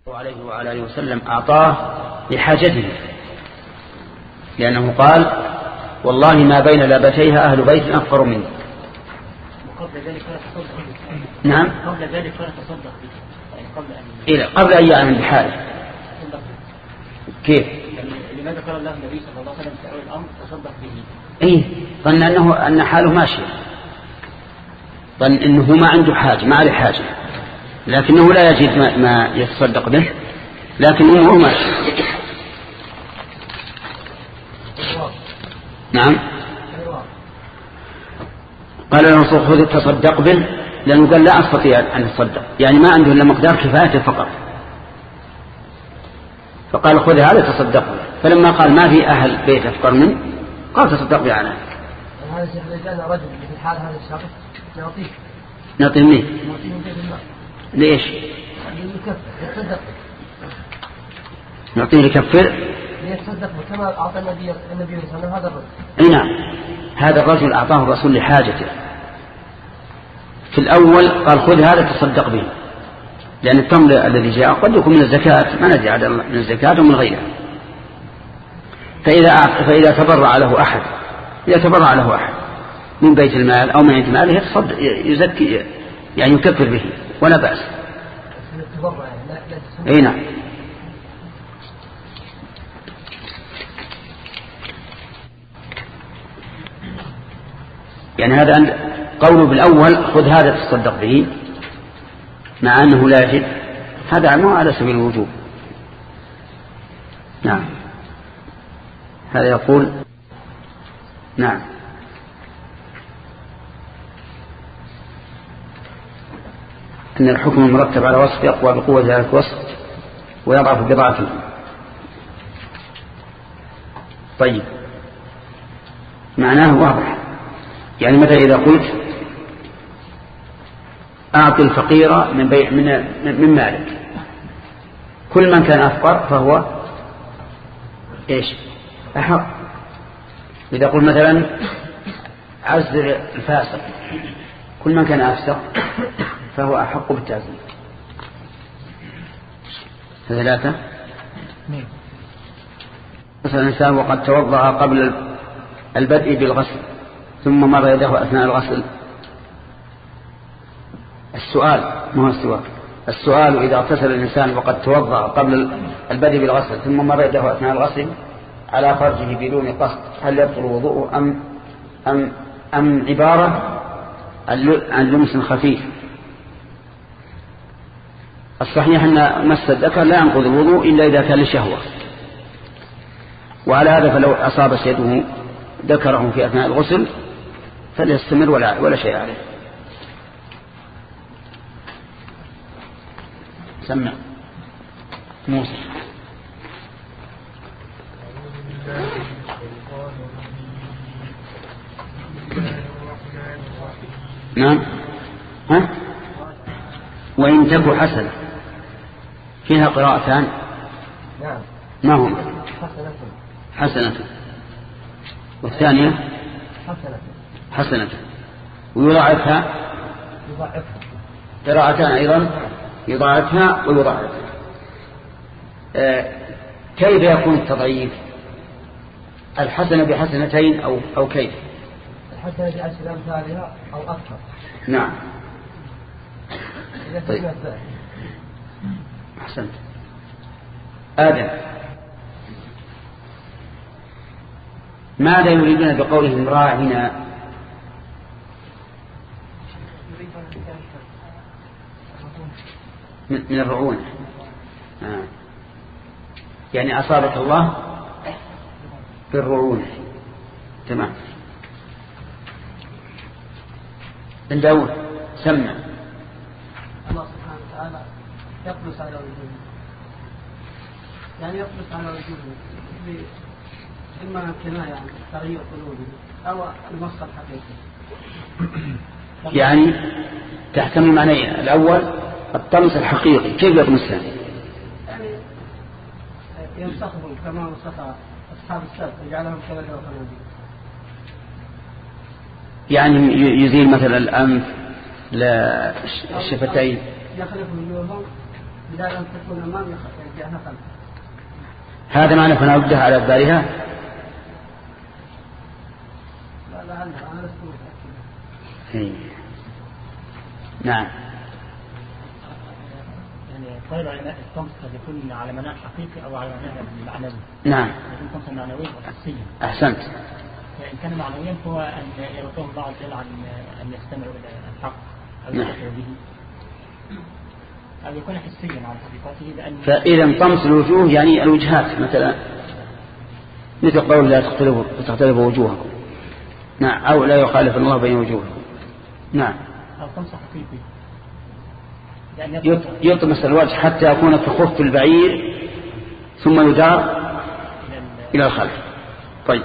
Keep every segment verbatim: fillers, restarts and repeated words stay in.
عليه وعلى آله وسلم أعطاه لحاجته، لأنه قال والله ما بين لابتيها أهل بيت أفقر مني. وقبل ذلك لا تصدق به. نعم قبل ذلك لا تصدق به، يعني قبل أن إيه قبل أن يعلم بحاله. كيف؟ يعني لماذا قال الله النبي صلى الله عليه وسلم في أول الأمر تصدق به؟ إيه ظن أنه أن حاله ماشية، ظن أنه ما عنده حاجة، ما عليه حاجة، لكنه لا يجد ما, ما يتصدق به، لكن أمه ماشية. نعم قال الرسول خذ التصدق به، لأنه قال لا أستطيع أن أتصدق، يعني ما عنده إلا مقدار كفايته فقط، فقال خذ هذا تصدق به. فلما قال ما في أهل بيت أفقر منه قال تصدق به عنه. هذا الشيخ إذا جاءنا رجل في الحال هذا الشخص نعطيه نعطيه منه نعطيه من بيت المال. ليش؟ يكفر يتصدق نعطيه يكفر يتصدق كما أعطى النبي النبي صلى الله عليه وسلم هذا الرجل. أي نعم، هذا الرجل أعطاه الرسول لحاجته. في الأول قال خذ هذا تصدق به، لأن التمر الذي جاء قد يكون من الزكاة، ما ندري عاد من الزكاة ومن غيرها. فإذا فإذا تبرع له أحد إذا تبرع له أحد من بيت المال أو من عند ماله يتصدق يزكي، يعني يكفر به ولا بأس. أي نعم. يعني هذا قوله بالأول خذ هذا تصدق به مع أنه لا يجد، هذا مو على سبيل الوجوب. نعم هذا يقول نعم أن الحكم المرتب على وصف يقوى بقوة ذلك الوصف ويضعف بضعفه. طيب معناه واضح، يعني مثلا إذا قلت أعطي الفقير من بيع من من مالك، كل من كان أفقر فهو إيش أحق. إذا قلت مثلا عزل الفاسق، كل من كان أفسق فهو أحق بالتعزير. ثلاثة مثلا الإنسان وقد توضأ قبل البدء بالغسل ثم مر يده أثناء الغسل. السؤال ما هو السؤال السؤال إذا اغتسل الإنسان وقد توضأ قبل البدء بالغسل ثم مر يده أثناء الغسل على فرجه بدون قصد، هل يبطل وضوءه أم أم أم عبارة عن لمس خفيف؟ الصحيح أن مس الذكر لا ينقض الوضوء إلا إذا كان لشهوة، وعلى هذا فلو أصابت يده ذكره في أثناء الغسل فليستمر ولا, ولا شيء عليه. سمع موسى. نعم ها؟ وإن تك حسنة فيها قراءتان. نعم ما هم؟ حسنة حسنة والثانية حسنة حسنة ويضاعفها يضاعفها قراءتان أيضا يضاعفها ويضاعفها. آه كيف يكون التضعيف؟ الحسنة بحسنتين أو أو كيف؟ الحسنة بعشر أمثالها أو أكثر. نعم طيب أحسنت. آدم ماذا يريدون بقولهم راعنا؟ من الرعونة. آه. يعني أصابك الله بالرعونة. تمام. بن داود سمع. الله سبحانه وتعالى يقلص على وجوده، يعني يقلص على وجوده إما الكناية عن تغيير قلوبه أو المصدر الحقيقي. يعني تحتمل معنيين، الأول الطمس الحقيقي، كيف يطمس؟ يعني ينسخهم كما وصف أصحاب السبت وجعلهم كذلك وخنازير، يعني يزيل مثلا الأنف، لا الشفتين، يخلق وجوههم بدال أن تكون أمام يرجعها خلف. هذا معنى فنردها على أدبارها. لا لا أنا لست متأكد. نعم. يعني قال العلماء الطمس قد يكون على معنى حقيقي أو على معنى معنوي. نعم. يكون طمسا معنويا أو حسيا. أحسنت. فإن كان معنويا هو أن يرتهم الله عز وجل عن أن يستمعوا إلى الحق أو يستمعوا به، أو يكون حسيا على حقيقته. لأن فإذا طمس الوجوه يعني الوجهات مثلا، مثل قول لا تختلف تختلف وجوهكم. نعم. أو لا يخالف الله بين وجوهكم. نعم. أو طمس حقيقي يطمس الوجه حتى يكون كخف البعير ثم يدار إلى الخلف. طيب،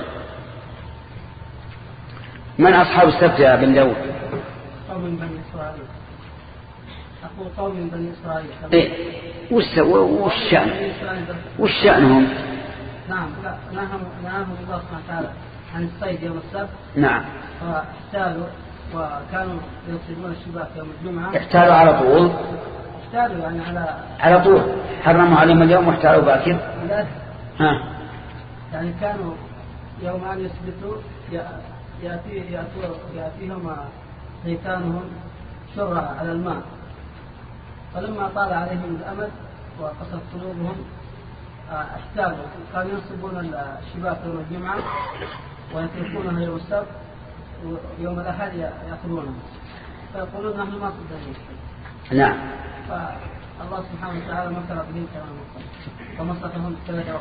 من أصحاب السبت يا بن داود؟ قوم من بني إسرائيل. أقول قوم من بني إسرائيل. إيه والشأن والشأنهم؟ نعم. نههم نههم الله سبحانه وتعالى عن الصيد يوم السبت. نعم. فاحتالوا وكانوا يصيدون الشباك يوم الجمعة. احتالوا على طول. احتالوا يعني على على طول حرموا عليهم اليوم واحتالوا باكر. لا. ها. يعني كانوا يوم أن يثبتوا يأتي يأتوا يأتيهم حيتانهم شرع على الماء، فلما طال عليهم الأمد وقصت قلوبهم احتالوا، كانوا ينصبون الشباك يوم الجمعة ويتركونها يوم السبت ويوم الأحد يأخذونها، فيقولون نحن ما صدقين. نعم. فالله سبحانه وتعالى مكر بهم كما مكر فمسخهم ثلاثة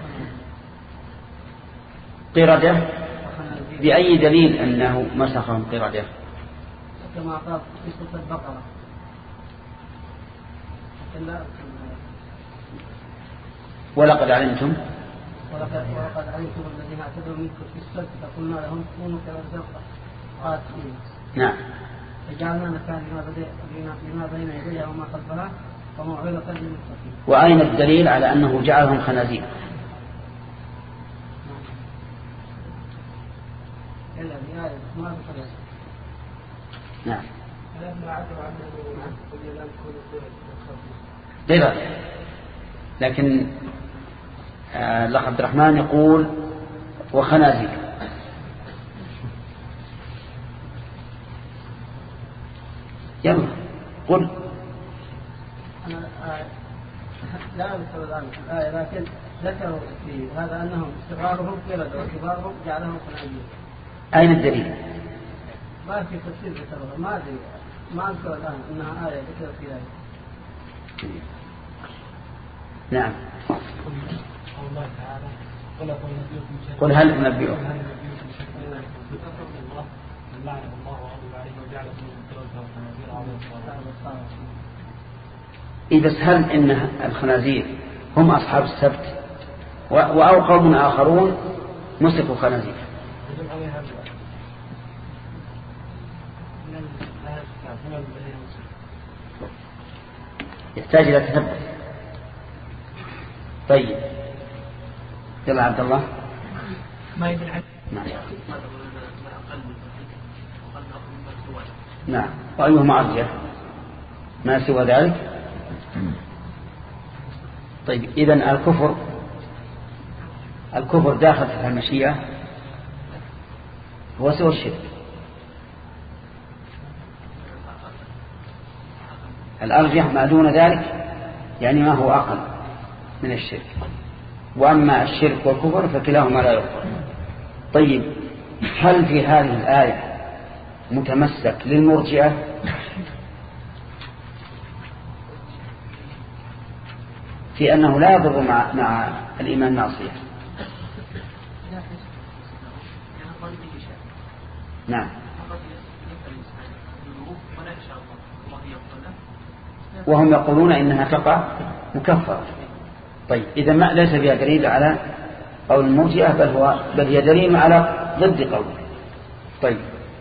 قردة. بأي دليل أنه مسخهم قردة؟ كما قال في سورة البقرة. ولقد علمتم ولقد, ولقد علمتم الذين اعتدوا منكم في السبت فقلنا لهم كونوا كالزرقاء قاسمين. نعم. فجعلنا مكان لما بين يديها وما خلفها وموعظة للمتقين. وأين الدليل على أنه جعلهم خنازير؟ إلا بآية ما بخلاص. نعم. لما عدوا عنه لم يكونوا قردة. لكن الأخ عبد الرحمن يقول وخنازير. يلا قل. أنا لا أذكر الآن الآية، لكن ذكروا في هذا أنهم صغارهم قردة وكبارهم جعلهم خنازير. أين الدليل؟ ما في تفسير ذكرها، ما أدري، ما أذكر الآن أنها آية ذكرت في آية. نعم. الله تعالى قل هل أنبئكم إيه بس هل إن الخنازير هم أصحاب السبت أو قوم آخرون مسكوا خنازير؟ يحتاج إلى تثبت. طيب يلا عبد الله. ما يدل على نعم. نعم. وأيهما أرجح؟ ما سوى ذلك. طيب إذن الكفر الكفر داخل في المشيئة هو سوى الشرك. الأرجح ما دون ذلك يعني ما هو أقل من الشرك، وأما الشرك والكفر فكلاهما لا يغفر. طيب هل في هذه الآية متمسك للمرجئة؟ في أنه لا يضر مع, مع الإيمان معصية. نعم. وهم يقولون إنها تقع مكفرة. طيب إذا ما ليس فيها دليل على قول المرجئة، بل هو بل هي دليل على ضد قوله. طيب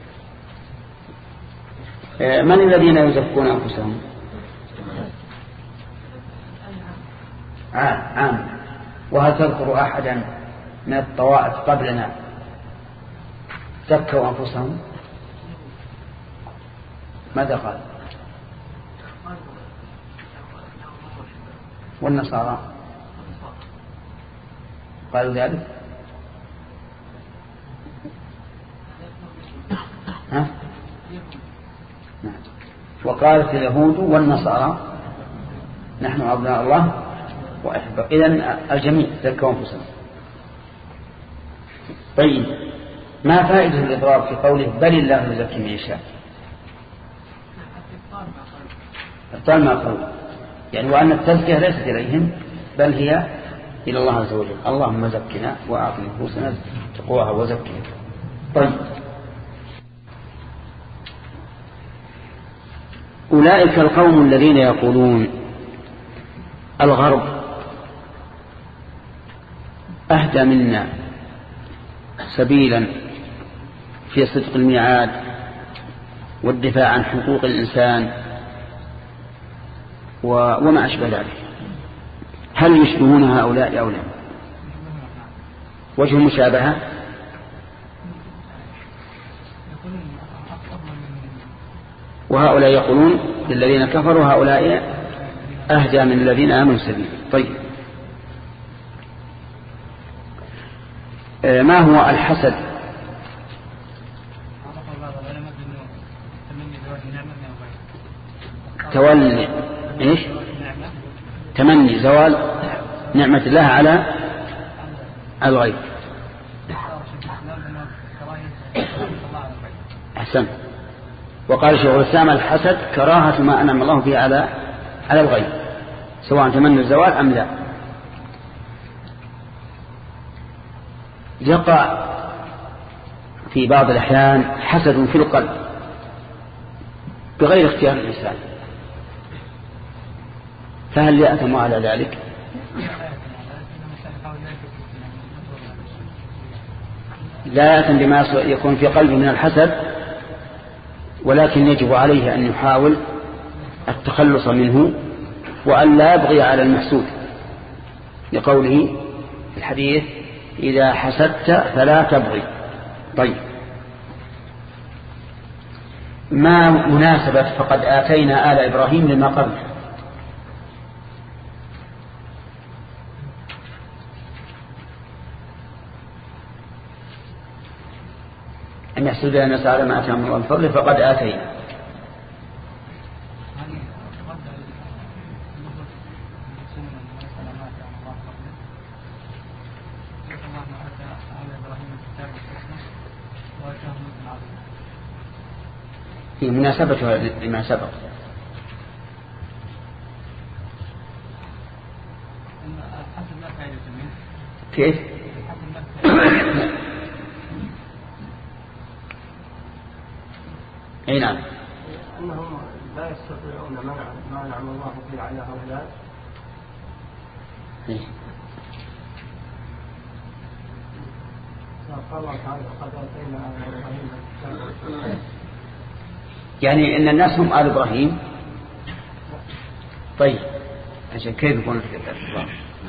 من الذين يزكون أنفسهم؟ عام عام. وهل تذكر أحدا من الطوائف قبلنا زكوا أنفسهم؟ ماذا قال؟ والنصارى قالوا ذلك. ها؟ نعم. وقالت اليهود والنصارى نحن أبناء الله وأحباؤه. إذن الجميع ذكروا أنفسهم. طيب ما فائدة الإضراب في قوله بل الله يزكي من يشاء؟ ابطال ما قالوا يعني وأن التزكية ليست إليهم بل هي إلى الله عز وجل. اللهم زكنا وأعط نفوسنا تقواها وزكها. طيب أولئك القوم الذين يقولون الغرب أهدى منا سبيلا في صدق الميعاد والدفاع عن حقوق الإنسان وما أشبه ذلك. هل يشبهون هؤلاء أو لا؟ وجه المشابهة وهؤلاء يقولون للذين كفروا هؤلاء أهدى من الذين آمنوا سبيلا. طيب ما هو الحسد؟ تولي إيش؟ تمني زوال نعمة الله على الغير. أحسن. وقال شيخ الإسلام الحسد كراهة ما أنعم الله به على على الغير سواء تمنى الزوال أم لا. يقع في بعض الأحيان حسد في القلب بغير اختيار الإنسان، فهل يأثم على ذلك؟ لا يأثم بما يكون في قلبه من الحسد، ولكن يجب عليه أن يحاول التخلص منه وأن لا يبغي على المحسود، لقوله في الحديث إذا حسدت فلا تبغي. طيب ما مناسبة فقد آتينا آل إبراهيم لما قبل؟ أن يحسد الناس على ما آتاهم الله من فضله فقد آتينا. في مناسبتها لما سبق. كيف؟ اي نعم. انهم لا يستطيعون منع ما نعم الله به على هؤلاء. يعني ان الناس هم آل إبراهيم. طيب عشان كيف يكون الكتاب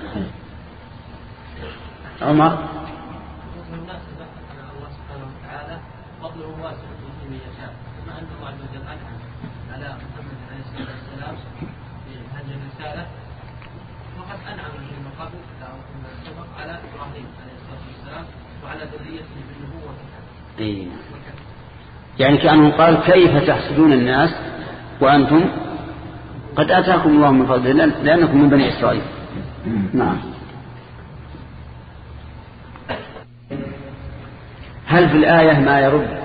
عمر؟ الناس ذكر الله سبحانه وتعالى فضله واسع من يشاء، كما ان الله عز وجل انعم على محمد عليه الصلاه والسلام بهذه الرساله، وقد انعم من قبل سبق على ابراهيم عليه الصلاه والسلام وعلى ذريته بالنبوه. اي يعني كأنه قال كيف تحسدون الناس وأنتم قد آتاكم الله من فضله لأنكم من بني إسرائيل. نعم. هل في الآية ما يرد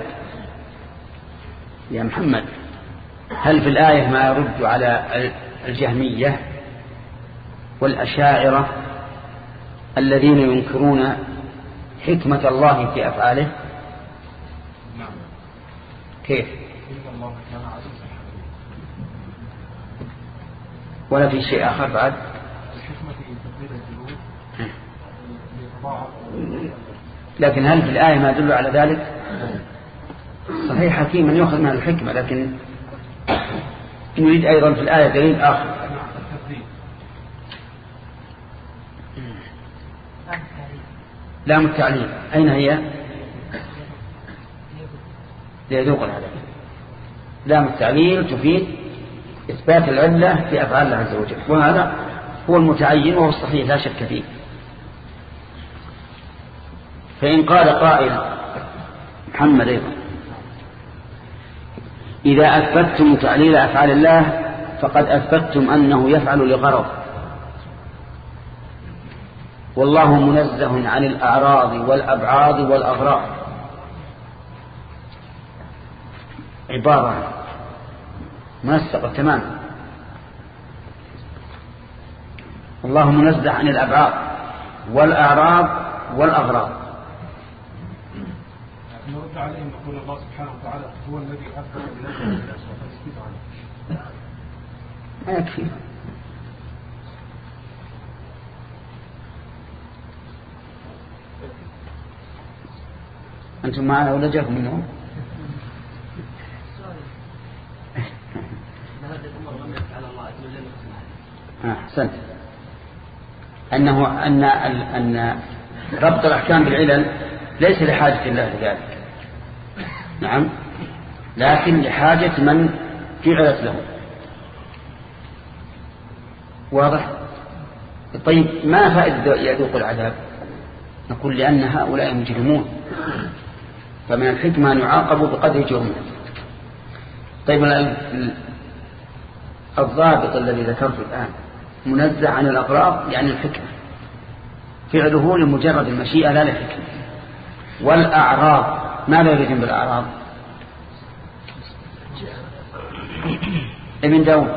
يا محمد هل في الآية ما يرد على الجهمية والأشاعرة الذين ينكرون حكمة الله في أفعاله؟ كيف؟ ولا في شيء آخر بعد؟ لكن هل في الآية ما يدل على ذلك؟ صحيح حكيما يأخذ من الحكمة، لكن نريد أيضا في الآية دليل آخر. لام التعليم أين هي؟ ليذوق العذاب. لام التعليل تفيد إثبات العلة في أفعال الله عز وجل، وهذا هو المتعين وهو الصحيح لا شك فيه. فإن قال قائل محمد أيضا إذا أثبتتم تعليل أفعال الله فقد أثبتتم أنه يفعل لغرض، والله منزه عن الأعراض والأبعاض والأغراض. عبارة منسقة تماما. الله منزه عن الأبعاض والأعراض والأغراض. نرد عليهم نقول الله سبحانه وتعالى هو الذي أثبت بنفسه الناس وتثبت عنه. ما يكفي. أنتم معنا ولا جاكم منهم؟ أحسنت. أنه أن أن ربط الأحكام بالعلل ليس لحاجة الله لذلك، نعم، لكن لحاجة من جعلت له. واضح؟ طيب ما فائدة يذوق العذاب؟ نقول لأن هؤلاء مجرمون، فمن الحكمة أن يعاقبوا بقدر جرمهم. طيب الضابط الذي ذكرته الآن منزه عن الأغراض يعني الحكمة، فعله لمجرد المشيئة لا للحكمة. والأعراض ماذا يريد بالأعراض؟ ابن داود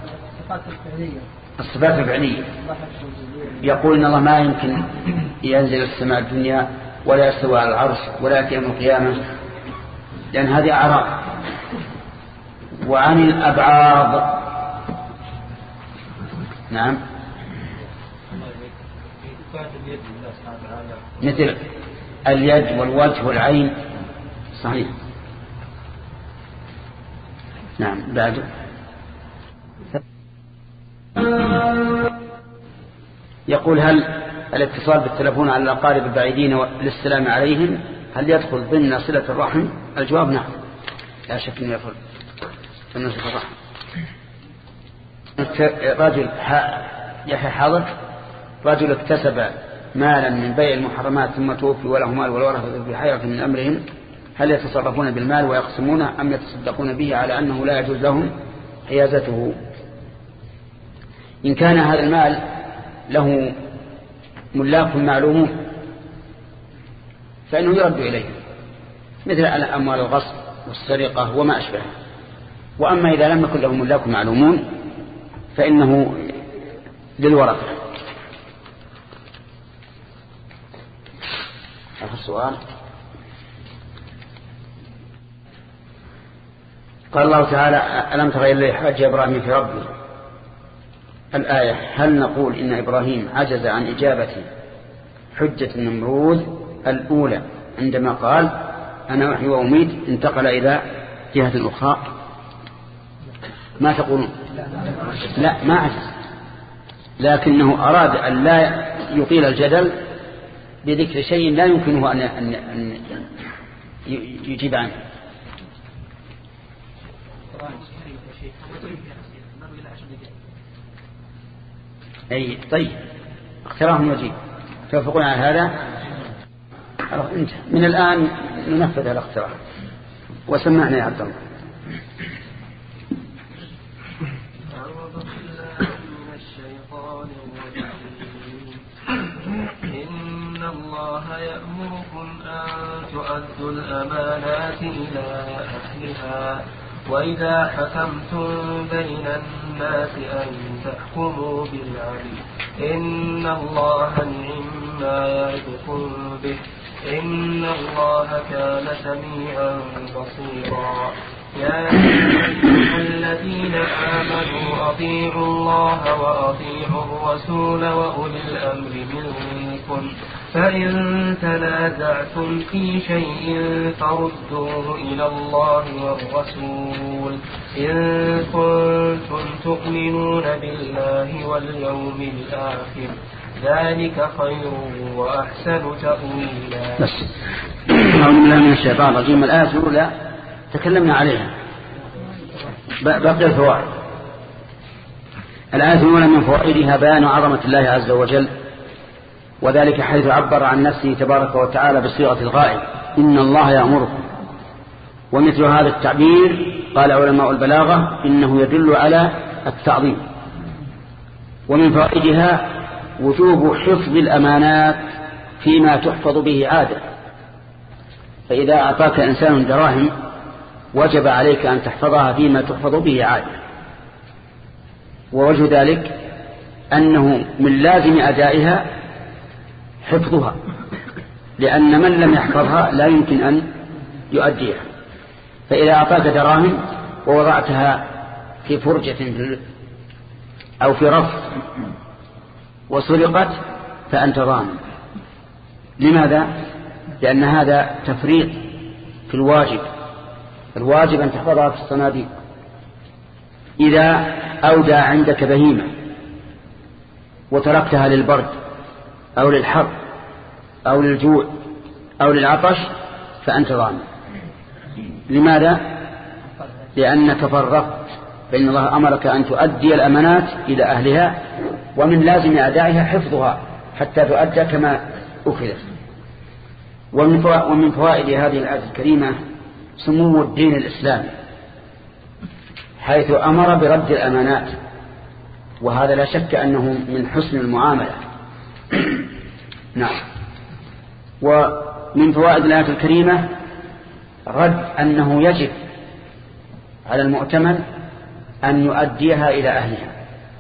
الصفات الفعلية. يقول إن الله ما يمكن ينزل السماء الدنيا ولا يستوى على العرش ولا يأتي يوم القيامة، لأن هذه أعراض. وعن الأبعاض نعم مثل اليد والوجه والعين. صحيح. نعم. بعد يقول هل الاتصال بالتلفون على الأقارب البعيدين والاستلام عليهم هل يدخل ضمن صلة الرحم؟ الجواب نعم، لا شك أنه يدخل ضمن صلة الرحم. رجل يحيى حاضر رجل اكتسب مالا من بيع المحرمات ثم توفي وله مال والورثة في حيرة من أمرهم، هل يتصرفون بالمال ويقسمونه أم يتصدقون به على أنه لا يجوز لهم حيازته؟ إن كان هذا المال له ملاك معلومون فإنه يرد إليه، مثل أموال الغصب والسرقة وما أشبه. وأما إذا لم يكن له ملاك معلومون فإنه للورثة. آخر سؤال. قال الله تعالى ألم تر إلى حاج إبراهيم في ربه الآية، هل نقول إن إبراهيم عجز عن إجابة حجة النمرود الأولى عندما قال أنا أحيي وأميت انتقل إلى جهة أخرى؟ ما تقولون؟ لا ما عجز، لكنه أراد أن لا يطيل الجدل بذكر شيء لا يمكنه أن, أن, أن يجيب عنه. أي طيب اقتراهم وجيب توافقون على هذا. انت من الآن ننفذ هذا الاقتراح وسمعنا يا عبد الله. إن الله يأمركم أن تؤدوا الأمانات إلى أهلها وإذا حكمتم بين الناس أن تحكموا بالعدل إن الله نعم ما يعظكم به إن الله كان سميعا بصيرا. يا أيها الذين آمنوا أطيعوا الله وأطيعوا الرسول وأولي الأمر منكم فإن تنازعتم في شيء فردوه إلى الله والرسول إن كنتم تؤمنون بالله واليوم الآخر ذلك خير وأحسن تأويلا. بس أعوذ بالله من الشيطان الرجيم. الآية الأولى تكلمنا عليها، باقي الفوائد. الآية الأولى من فوائدها بيان عظمة الله عز وجل، وذلك حيث عبر عن نفسه تبارك وتعالى بصيغة الغائب إن الله يأمركم. ومثل هذا التعبير قال علماء البلاغة إنه يدل على التعظيم. ومن فوائدها وجوب حفظ الأمانات فيما تحفظ به عادة، فإذا أعطاك إنسان دراهم وجب عليك أن تحفظها فيما تحفظ به عادة. ووجه ذلك أنه من لازم أدائها حفظها، لأن من لم يحفظها لا يمكن أن يؤديها. فإذا أعطاك دراهم ووضعتها في فرجة أو في رف وسرقت فأنت ضامن. لماذا؟ لأن هذا تفريط في الواجب. الواجب أن تحفظها في الصناديق. إذا أودى عندك بهيمة وتركتها للبرد أو للحر أو للجوع أو للعطش فأنت ضامن. لماذا؟ لأنك فرطت، فإن الله أمرك أن تؤدي الأمانات إلى أهلها، ومن لازم أدائها حفظها حتى تؤدى كما أخذت. ومن فوائد هذه الآية الكريمة سمو الدين الإسلامي، حيث أمر برد الأمانات، وهذا لا شك أنه من حسن المعاملة. نعم. ومن فوائد الآية الكريمة رد أنه يجب على المؤتمن أن يؤديها إلى أهلها،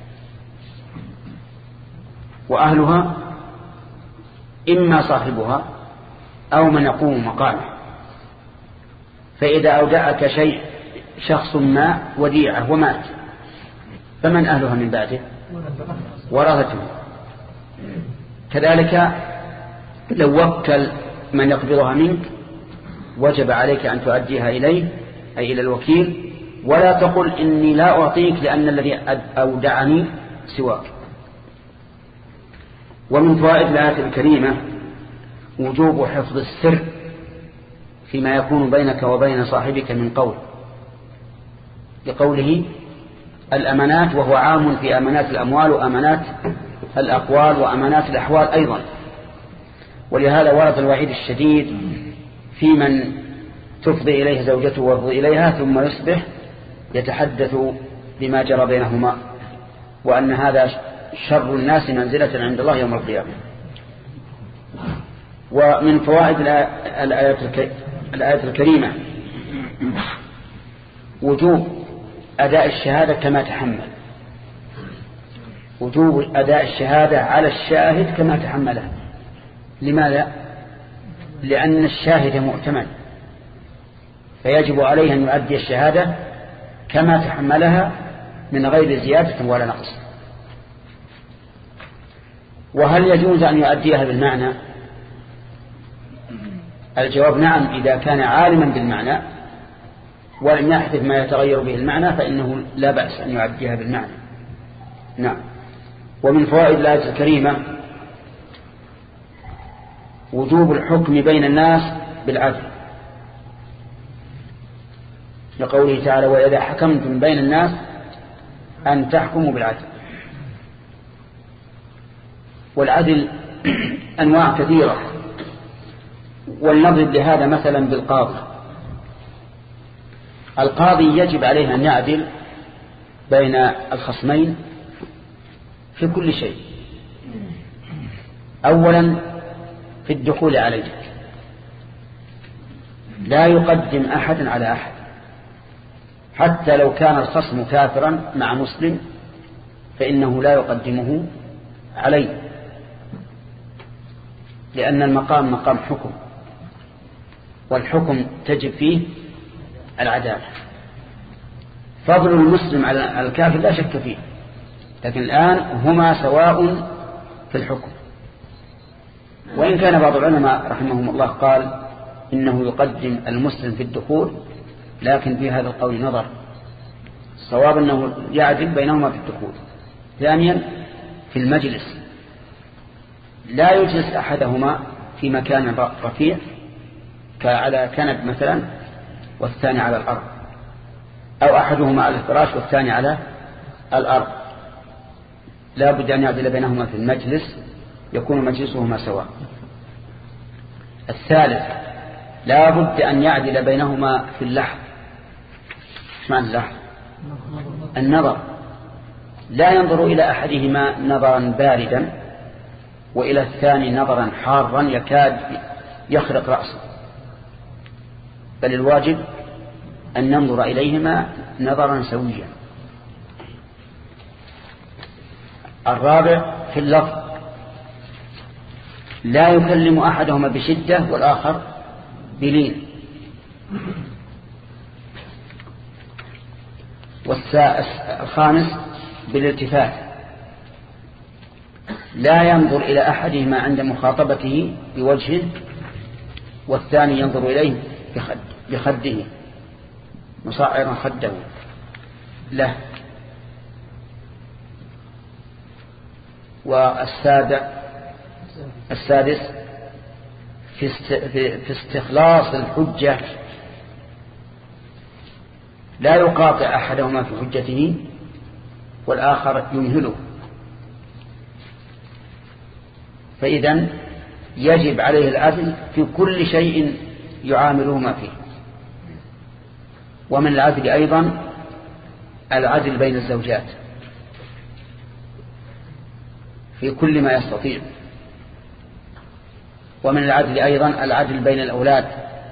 وأهلها إما صاحبها أو من يقوم مقامه. فإذا أودعك شيء شخص ما وديعة ومات فمن أهلها من بعده؟ ورثته. كذلك لو وكل من يقبضها منك وجب عليك أن تؤديها إليه، أي إلى الوكيل، ولا تقل إني لا أعطيك لأن الذي أودعني سواك. ومن فوائد الآية الكريمة وجوب حفظ السر فيما يكون بينك وبين صاحبك من قول، لقوله الأمانات، وهو عام في أمانات الأموال وأمانات الأقوال وأمانات الأحوال أيضا. ولهذا ورد الوعيد الشديد في من تفضي إليه زوجته ويفضي إليها ثم يصبح يتحدث بما جرى بينهما، وأن هذا شر الناس منزلة عند الله يوم القيامة. ومن فوائد الآية الكريمة وجوب أداء الشهادة كما تحمل، وجوب أداء الشهادة على الشاهد كما تحملها. لماذا؟ لأن الشاهد مؤتمن، فيجب عليه أن يؤدي الشهادة كما تحملها من غير زيادة ولا نقص. وهل يجوز أن يؤديها بالمعنى؟ الجواب نعم، إذا كان عالما بالمعنى ولم يحدث ما يتغير به المعنى فإنه لا بأس أن يؤديها بالمعنى. نعم. ومن فوائد الآية الكريمة وجوب الحكم بين الناس بالعدل، لقوله تعالى وإذا حكمتم بين الناس أن تحكموا بالعدل. والعدل أنواع كثيرة، ولنضرب لهذا مثلا بالقاضي. القاضي يجب عليه أن يعدل بين الخصمين في كل شيء. أولا في الدخول عليه، لا يقدم أحد على أحد، حتى لو كان الخصم كافرا مع مسلم فإنه لا يقدمه عليه، لأن المقام مقام حكم، والحكم تجب فيه العدالة. فضل المسلم على الكافر لا شك فيه، لكن الآن هما سواء في الحكم. وإن كان بعض العلماء رحمهم الله قال إنه يقدم المسلم في الدخول، لكن في هذا القول نظر. الصواب أنه يعدل بينهما في الدخول. ثانيا في المجلس، لا يجلس أحدهما في مكان رفيع كعلى كنب مثلا والثاني على الأرض، أو أحدهما على الفراش والثاني على الأرض، لا بد أن يعدل بينهما في المجلس يكون مجلسهما سواء. الثالث لا بد أن يعدل بينهما في اللحظ. ايش معنى اللحظ؟ النظر، لا ينظر إلى أحدهما نظرا باردا وإلى الثاني نظرا حارا يكاد يخرق رأسه، بل الواجب أن ننظر إليهما نظرا سويا. الرابع في اللفظ، لا يكلم أحدهما بشدة والآخر بلين. والخامس بالالتفات، لا ينظر إلى أحدهما عند مخاطبته بوجهه والثاني ينظر إليه بخد بخده مصعرا خده له. والسابع السادس في في استخلاص الحجة، لا يقاطع أحدهما في حجته والآخر يمهله. فإذا يجب عليه العدل في كل شيء يعاملهما فيه. ومن العدل أيضا العدل بين الزوجات في كل ما يستطيع. ومن العدل أيضا العدل بين الأولاد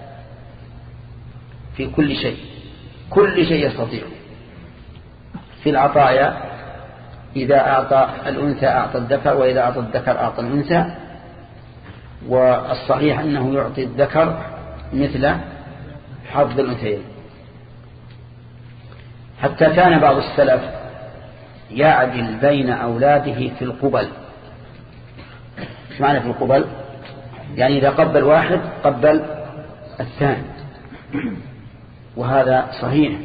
في كل شيء، كل شيء يستطيع. في العطايا إذا أعطى الأنثى أعطى الذكر، وإذا أعطى الذكر أعطى الأنثى. والصحيح أنه يعطي الذكر مثل حظ الأنثيين. حتى كان بعض السلف يعدل بين أولاده في القبل. ايش معنى في القبل؟ يعني إذا قبل واحد قبل الثاني، وهذا صحيح.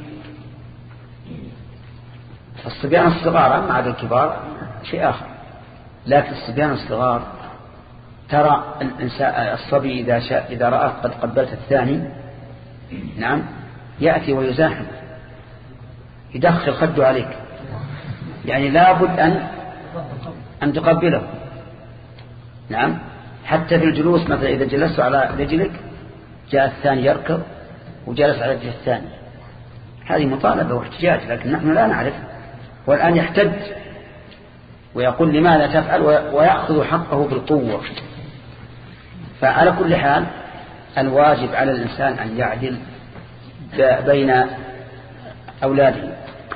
الصبيان الصغار أما عاد الكبار شيء آخر، لكن الصبيان الصغار ترى الصبي إذا شاء إذا رأى قد قبلت الثاني نعم يأتي ويزاحم يدخل خده عليك، يعني لا بد أن أن تقبله. نعم حتى في الجلوس مثلا إذا جلست على رجلك جاء الثاني يركض وجلس على رجل الثاني، هذه مطالبة واحتجاج، لكن نحن لا نعرف. والآن يحتج ويقول لماذا تفعل ويأخذ حقه بالقوة. فعلى كل حال الواجب على الإنسان أن يعدل بين أولاده.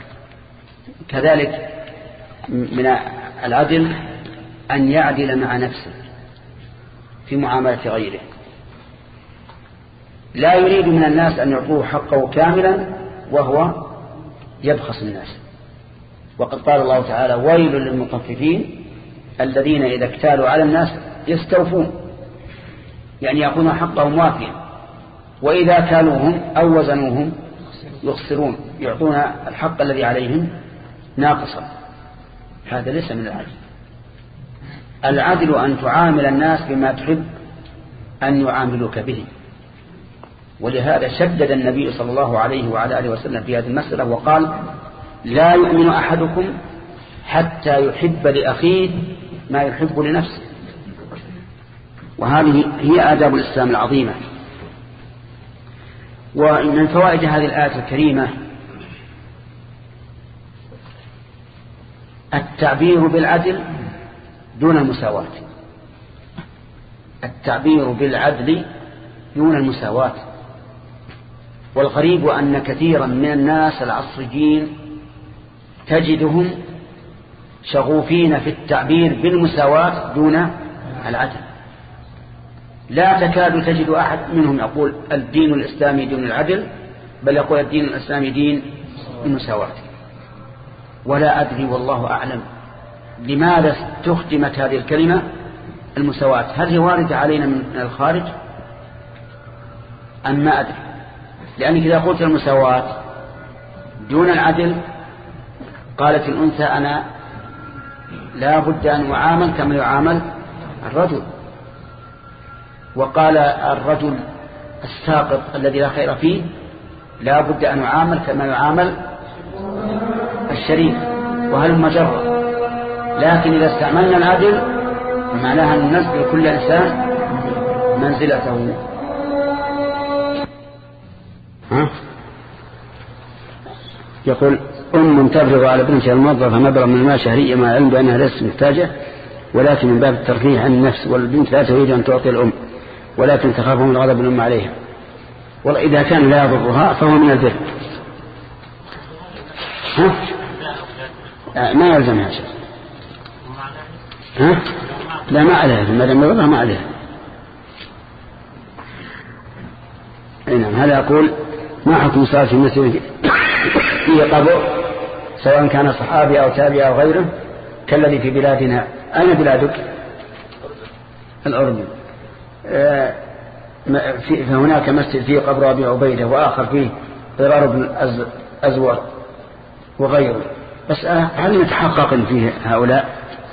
كذلك من العدل أن يعدل مع نفسه في معاملة غيره، لا يريد من الناس أن يعطوه حقه كاملا وهو يبخس الناس. وقد قال الله تعالى: ويل للمطففين الذين إذا اكتالوا على الناس يستوفون، يعني يأخذون حقهم وافيا، وإذا كالوهم أو وزنوهم يخسرون، يعطون الحق الذي عليهم ناقصا. هذا ليس من العدل. العدل أن تعامل الناس بما تحب أن يعاملوك به. ولهذا شدد النبي صلى الله عليه وعلى آله وسلم في هذه المسألة وقال: لا يؤمن أحدكم حتى يحب لأخيه ما يحب لنفسه. وهذه هي آداب الإسلام العظيمة. ومن فوائد هذه الآية الكريمة التعبير بالعدل دون المساواة، التعبير بالعدل دون المساواة. والغريب أن كثيرا من الناس العصريين تجدهم شغوفين في التعبير بالمساواة دون العدل. لا تكاد تجد أحد منهم يقول الدين الإسلامي دين العدل، بل يقول الدين الإسلامي دين المساواة. ولا أدري والله أعلم لماذا تختمت هذه الكلمة المساواة. هل هي واردة علينا من الخارج أم ما أدري؟ لأنك إذا قلت المساواة دون العدل قالت الأنثى أنا لا بد أن أعامل كما يعامل الرجل، وقال الرجل الساقط الذي لا خير فيه لا بد أن أعامل كما يعامل الشريف، وهل مجرد. لكن إذا استعملنا العدل فمعناها أن نسبي كل إنسان منزلته. ها؟ يقول أم تفرغ على بنتها الموظفة مبلغ من المال شهريا مع العلم بأنها ليست محتاجة ولكن من باب الترفيه عن النفس، والبنت لا تريد أن تعطي الأم ولكن تخاف من غضب الأم عليها، وإذا كان لا يضرها فهو من البر. ها؟ آه ما يلزمها شيء. ها؟ لا ما عليها، ما دام يضرها ما عليها. نعم. هذا يقول ما حكم صلاة في المسجد فيه قبر سواء كان صحابي أو تابعي أو غيره كالذي في بلادنا. أين بلادك؟ الأردن. آه فهناك مسجد فيه قبر أبي عبيدة وآخر فيه ضرار بن أزور وغيره، بس هل نتحقق فيه هؤلاء؟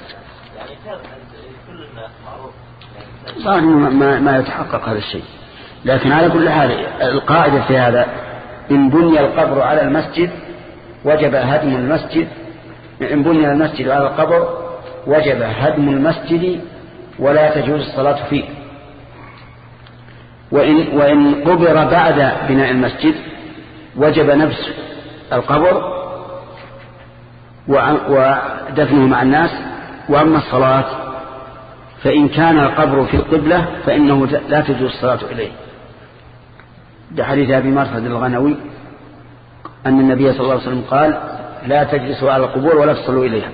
يعني ما, ما يتحقق هذا الشيء. لكن على كل حال القاعدة في هذا إن بني القبر على المسجد وجب هدم المسجد، إن بني المسجد على القبر وجب هدم المسجد ولا تجوز الصلاة فيه. وإن, وإن قبر بعد بناء المسجد وجب نفس القبر ودفنه مع الناس. وأما الصلاة فإن كان القبر في القبلة فإنه لا تجوز الصلاة إليه، بحديث أبي مرثد الغنوي أن النبي صلى الله عليه وسلم قال لا تجلسوا على القبور ولا تصلوا إليها.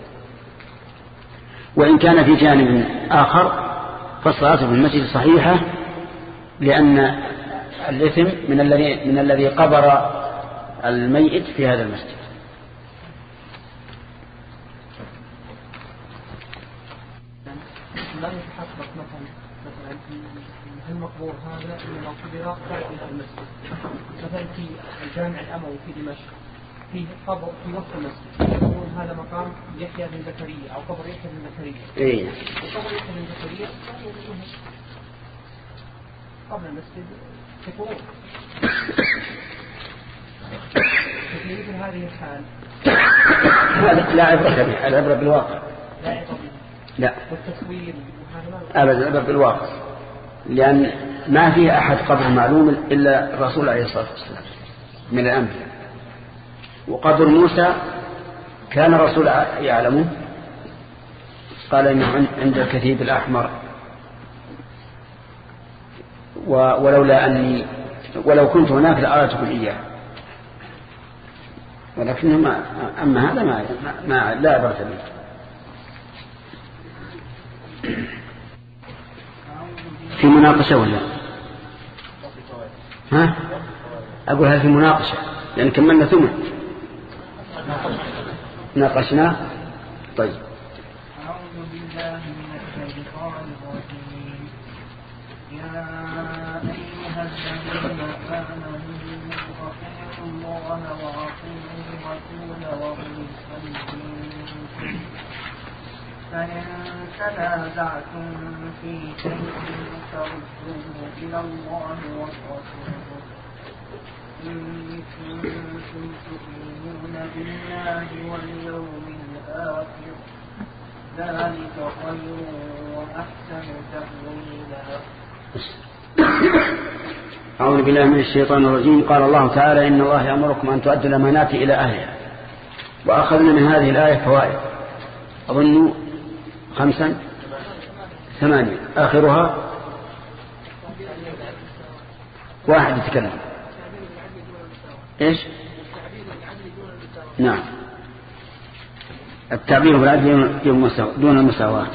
وإن كان في جانب آخر فالصلاة في المسجد صحيحة لأن الإثم من الذي من الذي قبر الميت في هذا المسجد. لا يتحقق مثلا مثلا في المقبور هذا انما قبر قريب الى المسجد، مثلا في الجامع الاموي في دمشق فيه قبر في وسط المسجد يقول هذا مقام يحيى بن زكريا او قبر يحيى بن زكريا. ايه وقبر يحيى بن زكريا قبل المسجد يقولون في هذه الحال لا عبرة به، العبرة بالواقع. لا عبرة لا والتصوير أبدا العبرة بالواقع، لأن ما فيه أحد قبر معلوم إلا الرسول عليه الصلاة والسلام من الأنبياء. وقبر موسى كان الرسول يعلمه، قال إنه عند الكثيب الأحمر، ولولا أني ولو كنت هناك لأريتكم إياه، ولكنه ما أما هذا ما, ما لا عبرة به. في مناقشة ولا ها؟ أقول هل في مناقشة لأن كملنا ثم ناقشنا. طيب أعوذ بالله من الشيطان الرجيم. يا أيها الذين آمنوا أطيعوا الله وأطيعوا الرسول وأولي الأمر منكم فإن تنازعتم في شيء فردوه إلى الله والرسول إن كنتم تؤمنون بالله واليوم الآخر ذلك خير وأحسن تأويلا. أعوذ بالله من الشيطان الرجيم. قال الله تعالى إن الله يأمركم أن تؤدوا الأمانات إلى أهلها. وأخذنا من هذه الآية فوائد أظن خمسا ثمانية آخرها واحد يتكلم. إيش؟ نعم التعبير بالعدل دون المساواة.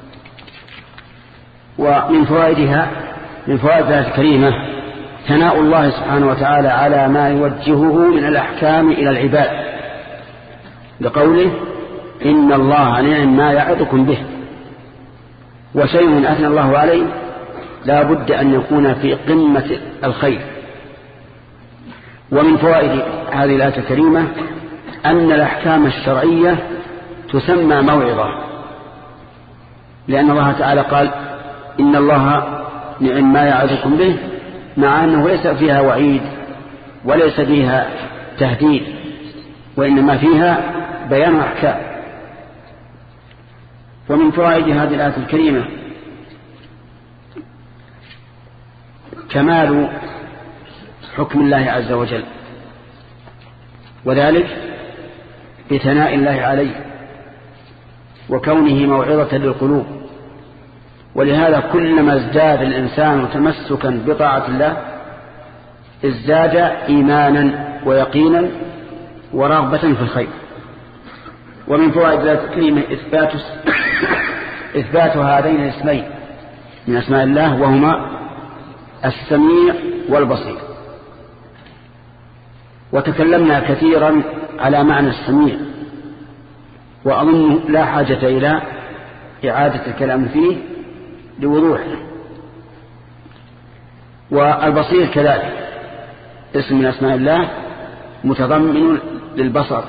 ومن فوائدها من فوائد الآية الكريمة ثناء الله سبحانه وتعالى على ما يوجهه من الأحكام إلى العباد بقوله إن الله نعم ما يعظكم به. وشيء أثنى الله عليه لا بد أن يكون في قمة الخير. ومن فوائد هذه الآية الكريمة أن الأحكام الشرعية تسمى موعظة، لأن الله تعالى قال إن الله نعم ما يعظكم به، مع أنه ليس فيها وعيد وليس فيها تهديد، وإنما فيها بيان أحكام. ومن فوائد هذه الآية الكريمة كمال حكم الله عز وجل، وذلك بثناء الله عليه وكونه موعظة للقلوب. ولهذا كلما ازداد الإنسان تمسكا بطاعة الله ازداد إيمانا ويقينا ورغبة في الخير. ومن فوائد الآية الكريمة إثبات إثبات هذين الاسمين من أسماء الله، وهما السميع والبصير. وتكلمنا كثيرا على معنى السميع، وأظن لا حاجة إلى إعادة الكلام فيه لوضوحه. والبصير كذلك اسم من أسماء الله متضمن للبصر،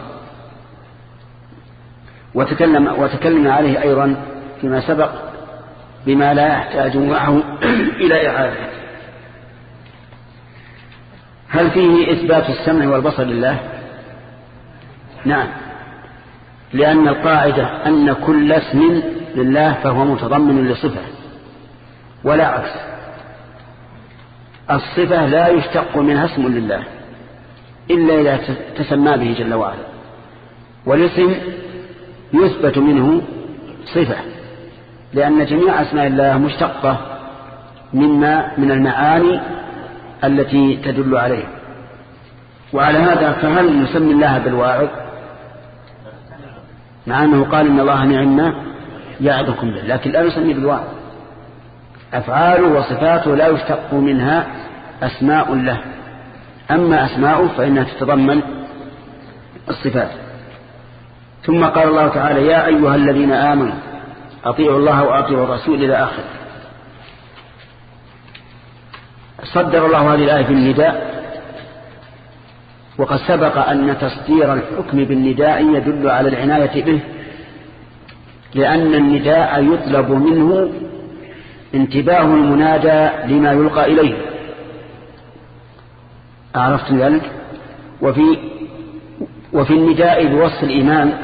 وتكلم وتكلمنا عليه أيضا فيما سبق بما لا يحتاج معه إلى إعادة. هل فيه إثبات السمع والبصر لله؟ نعم، لأن القاعدة أن كل اسم لله فهو متضمن لصفة ولا عكس. الصفة لا يشتق منها اسم لله إلا إذا تسمى به جل وعلا، والاسم يثبت منه صفة، لأن جميع أسماء الله مشتقة مما من المعاني التي تدل عليه. وعلى هذا فهل نسمي الله بالواعظ مع أنه قال إن الله نعم يعظكم به، لكن لا نسمي بالواعظ. أفعاله وصفاته لا يشتق منها أسماء له، أما أسماءه فإنها تتضمن الصفات. ثم قال الله تعالى يا أيها الذين آمنوا أطيعوا الله وأطيعوا الرسول إلى آخر. صدر الله هذه الآية بالنداء، وقد سبق أن تصدير الحكم بالنداء يدل على العناية به، لأن النداء يطلب منه انتباه المنادى لما يلقى إليه. أعرفتم ذلك؟ وفي, وفي النداء بوصف الإيمان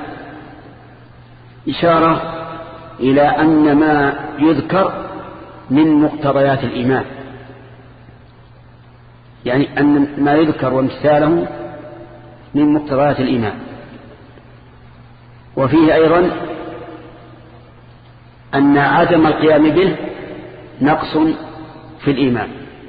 إشارة إلى أن ما يذكر من مقتضيات الإيمان، يعني أن ما يذكر وامتثاله من مقتضيات الإيمان. وفيه أيضا أن عدم القيام به نقص في الإيمان،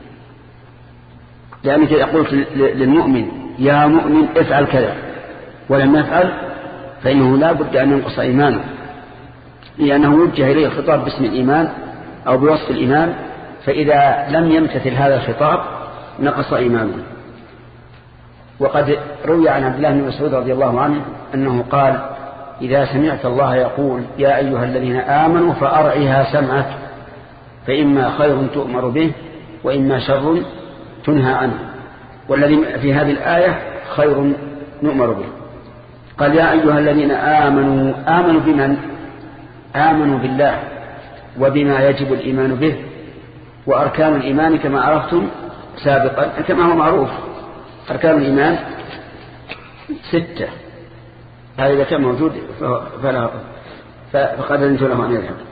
لأنك إذا قلت للمؤمن يا مؤمن افعل كذا ولم يفعل فإنه لا بد أن ينقص إيمانه، لأنه وجه إليه الخطاب باسم الإيمان أو بوصف الإيمان، فإذا لم يمتثل هذا الخطاب نقص إيمانه. وقد روي عن عبد الله بن مسعود رضي الله عنه أنه قال إذا سمعت الله يقول يا أيها الذين آمنوا فأرعها سمعك، فإما خير تؤمر به وإما شر تنهى عنه. والذي في هذه الآية خير نؤمر به. قال يا أيها الذين آمنوا، آمنوا بمن؟ آمنوا بالله وبما يجب الإيمان به، وأركان الإيمان كما عرفتم سابقا كما هو معروف أركان الإيمان ستة، هذا إذا كان موجود فلا فقد أنت له أن يذهب.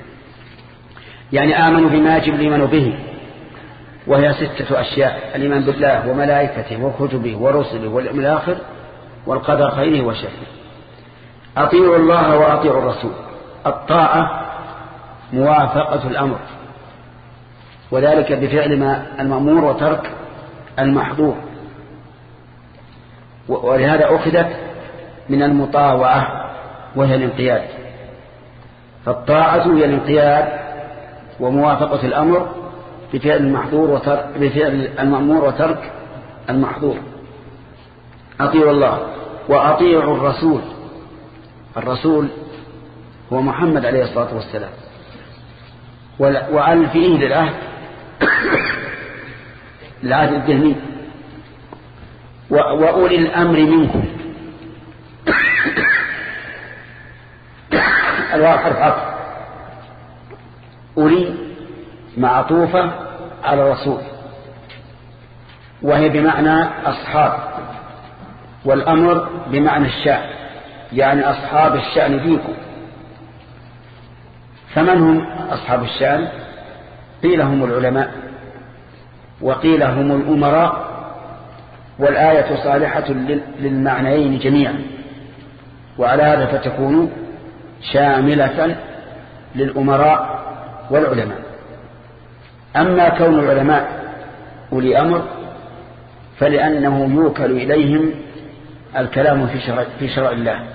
يعني آمنوا بما يجب الإيمان به، وهي ستة أشياء: الإيمان بالله وملائكته وكتبه ورسله واليوم الآخر والقدر خيره وشره. أطيعوا الله وأطيعوا الرسول. الطاعة موافقة الأمر، وذلك بفعل ما المأمور وترك المحظور، ولهذا أخذت من المطاوعة وهي الانقياد. فالطاعة هي الانقياد وموافقة الأمر بفعل المحظور وترك بفعل المأمور وترك المحظور. أطيعوا الله وأطيعوا الرسول. الرسول هو محمد عليه الصلاة والسلام، وعن فيه للعهد العهد الذهني وأولي الأمر منكم. الواو حرف عطف، أولي معطوفة على الرسول، وهي بمعنى أصحاب، والأمر بمعنى الشأن، يعني أصحاب الشأن فيكم. فمن هم أصحاب الشأن؟ قيل هم العلماء وقيل هم الأمراء، والآية صالحة للمعنيين جميعا، وعلى هذا فتكون شاملة للأمراء والعلماء. أما كون العلماء أولي أمر فلأنه يوكل إليهم الكلام في شرع, في شرع الله،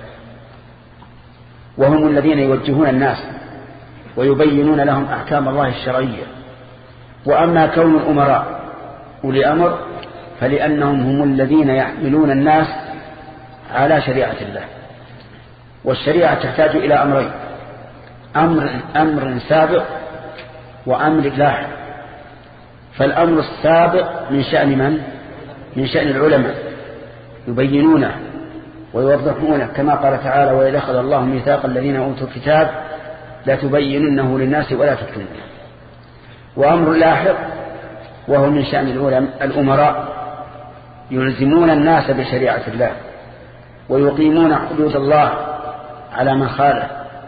وهم الذين يوجهون الناس ويبينون لهم أحكام الله الشرعية. وأما كون الأمراء أولي أمر فلأنهم هم الذين يحملون الناس على شريعة الله، والشريعة تحتاج إلى أمرين: أمر, أمر سابق وأمر لاحق. فالأمر السابق من شأن من؟ من شأن العلماء، يبينونه ويوضحونه، كما قال تعالى: وإذا أخذ الله ميثاق الذين أوتوا الكتاب لا تبيننه للناس ولا تكتمونه. وأمر لاحق وهو من شأن الأمراء، يلزمون الناس بشريعة الله ويقيمون حدود الله على من خالف،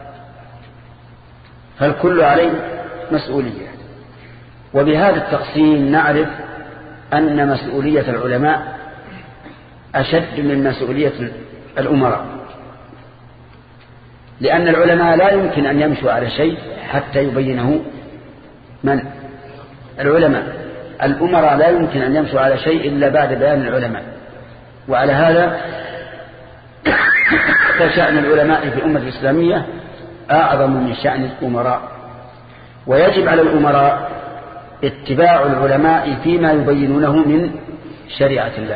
فالكل عليه مسؤولية. وبهذا التقسيم نعرف أن مسؤولية العلماء أشد من مسؤولية الأمراء، لأن العلماء لا يمكن أن يمشوا على شيء حتى يبينه من؟ العلماء. الأمراء لا يمكن أن يمشوا على شيء إلا بعد بيان العلماء. وعلى هذا فشأن العلماء في الأمة الإسلامية أعظم من شأن الأمراء، ويجب على الأمراء اتباع العلماء فيما يبينونه من شريعة الله.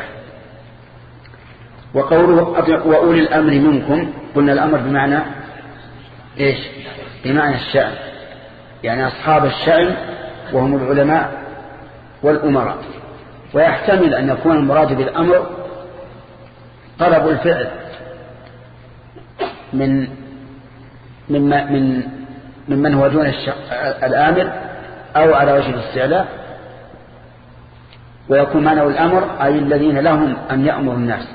وقوله وأولي الأمر منكم، قلنا الأمر بمعنى إيش؟ بمعنى الشأن، يعني أصحاب الشأن وهم العلماء والأمراء. ويحتمل أن يكون المراد بالأمر طلب الفعل من مما من ممن هو دون الآمر أو على وجه الاستعلاء، ويكون معنى الأمر أي الذين لهم أن يأمروا الناس،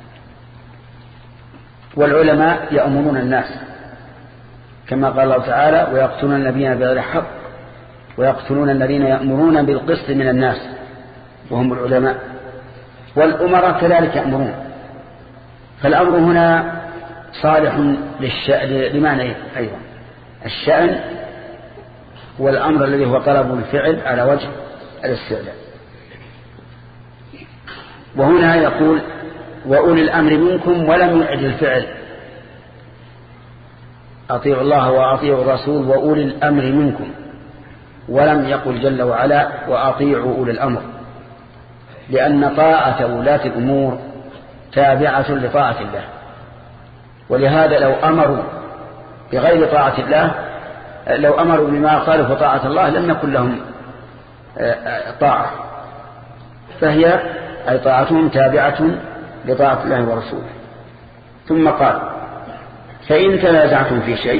والعلماء يأمرون الناس كما قال الله تعالى: ويقتلون النبيين بغير حق ويقتلون الذين يأمرون بالقسط من الناس وهم العلماء. والأمراء كذلك يأمرون. فالأمر هنا صالح للشأن لمعنى أيضا الشأن والأمر الذي هو طلب الفعل على وجه الاستعلاء. وهنا يقول وأولي الأمر منكم ولم يعد الفعل، أطيعوا الله وأطيعوا الرسول وأولي الأمر منكم، ولم يقل جل وعلا وأطيعوا أولي الأمر، لأن طاعة ولاة الأمور تابعة لطاعة الله. ولهذا لو أمروا بغير طاعة الله، لو أمروا بما خالف طاعة الله لم يكن لهم طاعة، فهي أي طاعتهم تابعة لطاعة الله ورسوله. ثم قال فإن تنازعتم في شيء،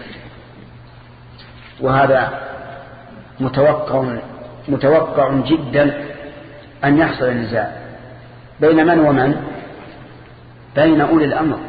وهذا متوقع متوقع جدا أن يحصل النزاع بين من ومن؟ بين أولي الأمر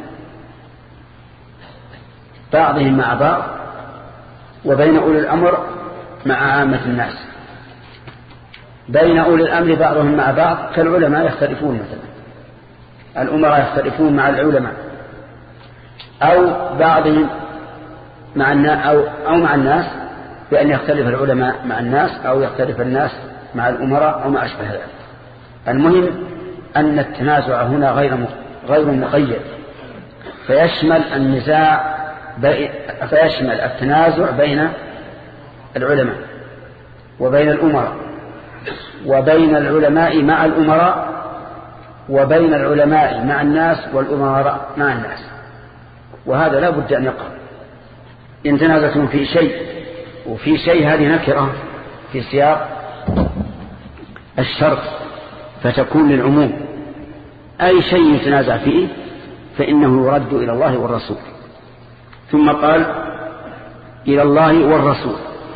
بعضهم مع بعض، وبين أولي الأمر مع عامة الناس. بين أولي الأمر بعضهم مع بعض كالعلماء يختلفون، مثلا الأمراء يختلفون مع العلماء، أو بعضهم مع الناس أو, أو مع الناس بأن يختلف العلماء مع الناس أو يختلف الناس مع الأمراء أو ما أشبه ذلك. المهم أن التنازع هنا غير غير مقيد، فيشمل النزاع فيشمل التنازع بين العلماء وبين الأمراء وبين العلماء مع الأمراء وبين العلماء مع الناس والأمراء مع الناس. وهذا لا بد أن يقع. إن تنازعتم في شيء، وفي شيء هذه نكرة في سياق الشرط فتكون للعموم، أي شيء يتنازع فيه فإنه يرد إلى الله والرسول. ثم قال إلى الله والرسول.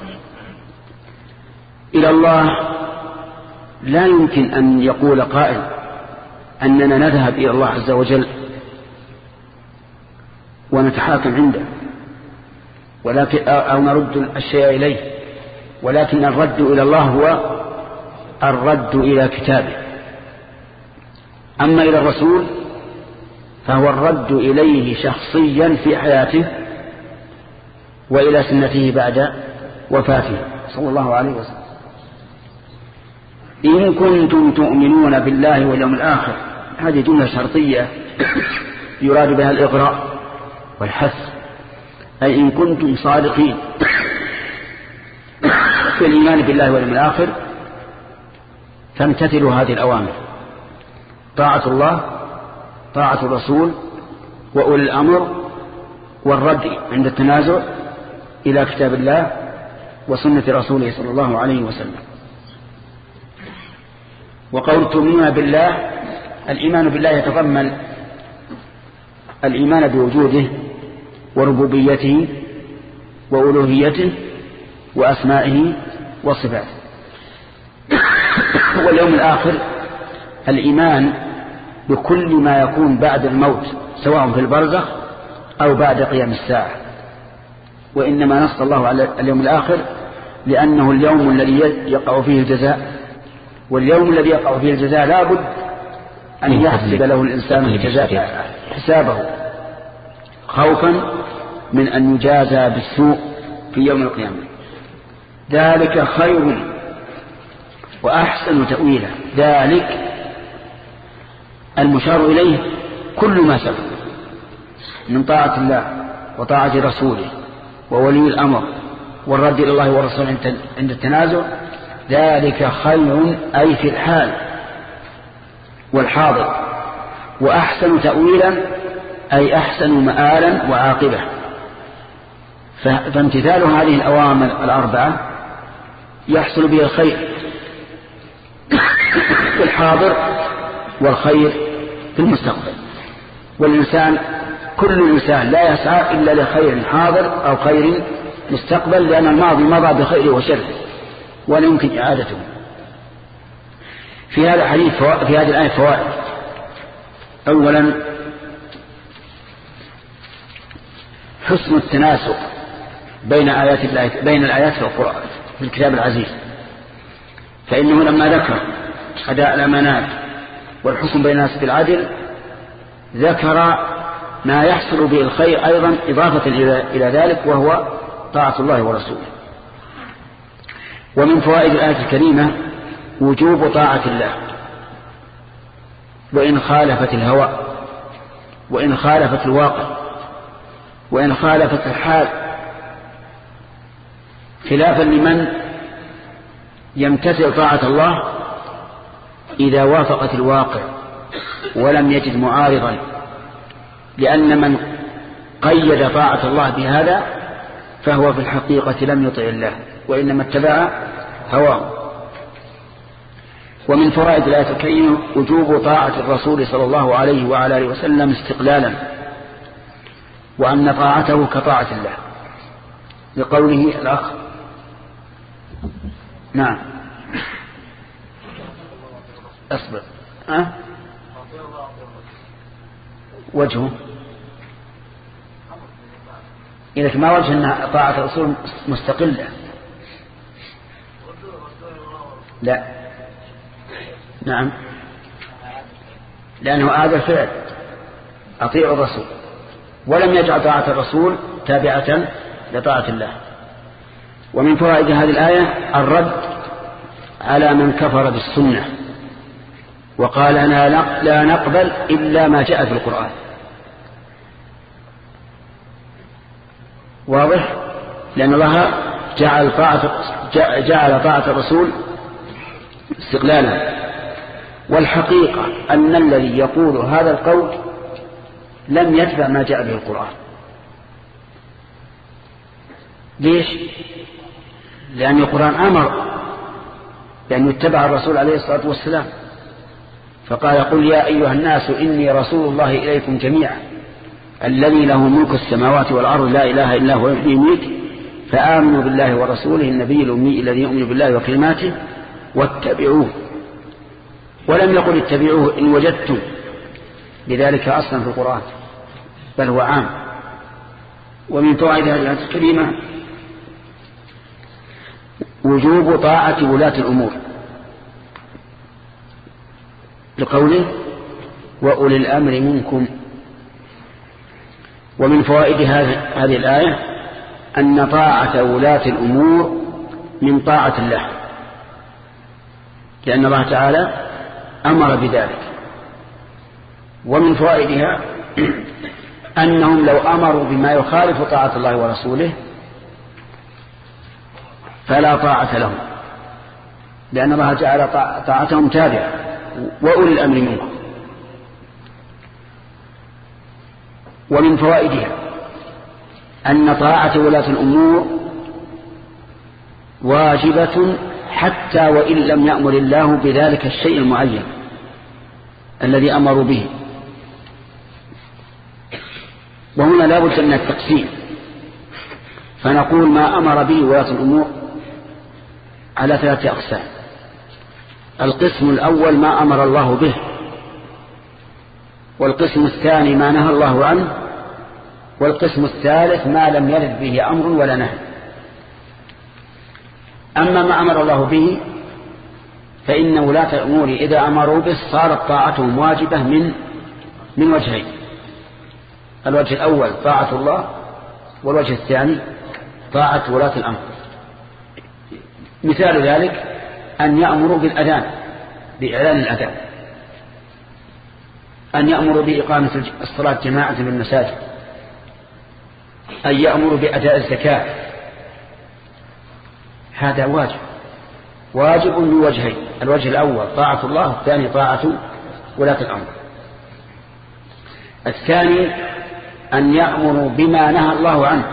إلى الله لا يمكن أن يقول قائل أننا نذهب إلى الله عز وجل ونتحاكم عنده، ولكن أو نرد الشيء إليه، ولكن الرد إلى الله هو الرد إلى كتابه. أما إلى الرسول فهو الرد إليه شخصيا في حياته وإلى سنته بعد وفاته صلى الله عليه وسلم. إن كنتم تؤمنون بالله واليوم الآخر، هذه جملة شرطية يراد بها الإغراء والحث، أي إن كنتم صادقين في الإيمان بالله واليوم الآخر فامتثلوا هذه الأوامر: طاعة الله، طاعة الرسول، وأولي الأمر، والرد عند التنازع إلى كتاب الله وسنة رسوله صلى الله عليه وسلم. وقول تؤمنون بالله، الإيمان بالله يتضمن الإيمان بوجوده وربوبيته وألوهيته وأسمائه وصفاته. واليوم الآخر الإيمان بكل ما يكون بعد الموت سواء في البرزخ أو بعد قيام الساعة. وإنما نص الله على اليوم الآخر لأنه اليوم الذي يقع فيه الجزاء، واليوم الذي يقع فيه الجزاء لا بد أن يحسب له الإنسان الجزاء حسابه، خوفا من أن يجازى بالسوء في يوم القيامة. ذلك خير وأحسن تأويلا. ذلك المشار إليه كل ما سبق من طاعة الله وطاعة رسوله وولي الأمر والرد إلى الله ورسوله عند التنازع. ذلك خير أي في الحال والحاضر، وأحسن تأويلا أي أحسن مآلا وعاقبة. فامتثال هذه الأوامر الأربعة يحصل به الخير في الحاضر والخير في المستقبل. والإنسان كل إنسان لا يسعى إلا لخير حاضر أو خير مستقبل، لأن الماضي مضى بخير وشر ولا يمكن إعادته. في هذا الحديث في هذه الآية فوائد. أولا حسن التناسق بين آيات الله بين الآيات في القرآن في الكتاب العزيز، فإنه لما ذكر أداء الأمانات والحكم بين الناس بالعدل ذكر ما يحصل به الخير أيضا إضافة إلى ذلك، وهو طاعة الله ورسوله. ومن فوائد الآية الكريمة وجوب طاعة الله وإن خالفت الهوى، وإن خالفت الواقع، وإن خالفت الحال، خلافا لمن يمتثل طاعة الله إذا وافقت الواقع ولم يجد معارضا، لأن من قيد طاعة الله بهذا فهو في الحقيقة لم يطع الله وإنما اتبع هواه. ومن فوائد الآية الكريمة وجوب طاعة الرسول صلى الله عليه وعلى آله وسلم استقلالا، وأن طاعته كطاعة الله، لقوله الأخ. نعم أصبر. أه؟ وجهه إذا ما وجه أن طاعة الرسول مستقلة؟ لا. نعم، لأنه هذا الفعل أطيع الرسول ولم يجعل طاعة الرسول تابعة لطاعة الله. ومن فوائد هذه الآية الرد على من كفر بالسنة وقال أنا لا نقبل إلا ما جاء في القرآن. واضح؟ لأن الله جعل طاعة جعل طاعة الرسول استقلالا، والحقيقة أن الذي يقول هذا القول لم يتبع ما جاء به القرآن. ليش؟ لأن القرآن أمر بأن يتبع الرسول عليه الصلاة والسلام، فقال قل يا أيها الناس إني رسول الله إليكم جميعا الذي له ملك السماوات والأرض لا إله إلا هو يحيي ويميت فآمنوا بالله ورسوله النبي الأمي الذي يؤمن بالله وكلماته واتبعوه. ولم يقل اتبعوه إن وجدتم لذلك أصلا في القرآن، بل هو عام. ومن فوائد هذه الآية الكريمة وجوب طاعة ولاة الأمور لقوله وأولي الأمر منكم. ومن فوائد هذه الآية أن طاعة ولاة الأمور من طاعة الله، لأن الله تعالى أمر بذلك. ومن فوائدها أنهم لو أمروا بما يخالف طاعة الله ورسوله فلا طاعة لهم، لأن الله جعل طاعتهم تابعة وأولي الأمر منكم. ومن فوائدها أن طاعة ولاة الأمور واجبة حتى وإن لم يأمر الله بذلك الشيء المعين الذي أمروا به. وهنا لا بد من التقسيم، فنقول ما أمر به ولاة الأمور على ثلاثة أقسام. القسم الأول ما أمر الله به، والقسم الثاني ما نهى الله عنه، والقسم الثالث ما لم يرد به أمر ولا نهي. أما ما أمر الله به فإن ولاة الأمور إذا أمروا به صارت طاعتهم واجبة من من وجهين: الوجه الأول طاعة الله، والوجه الثاني طاعة ولاة الأمر. مثال ذلك أن يأمروا بالأذان، بإعلان الأذان، أن يأمروا بإقامة الصلاة جماعة بالمساجد، أن يأمروا بأداء الزكاة. هذا واجب واجب من وجهين: الوجه الأول طاعة الله، الثاني طاعة ولاة الأمر. الثاني أن يأمروا بما نهى الله عنه،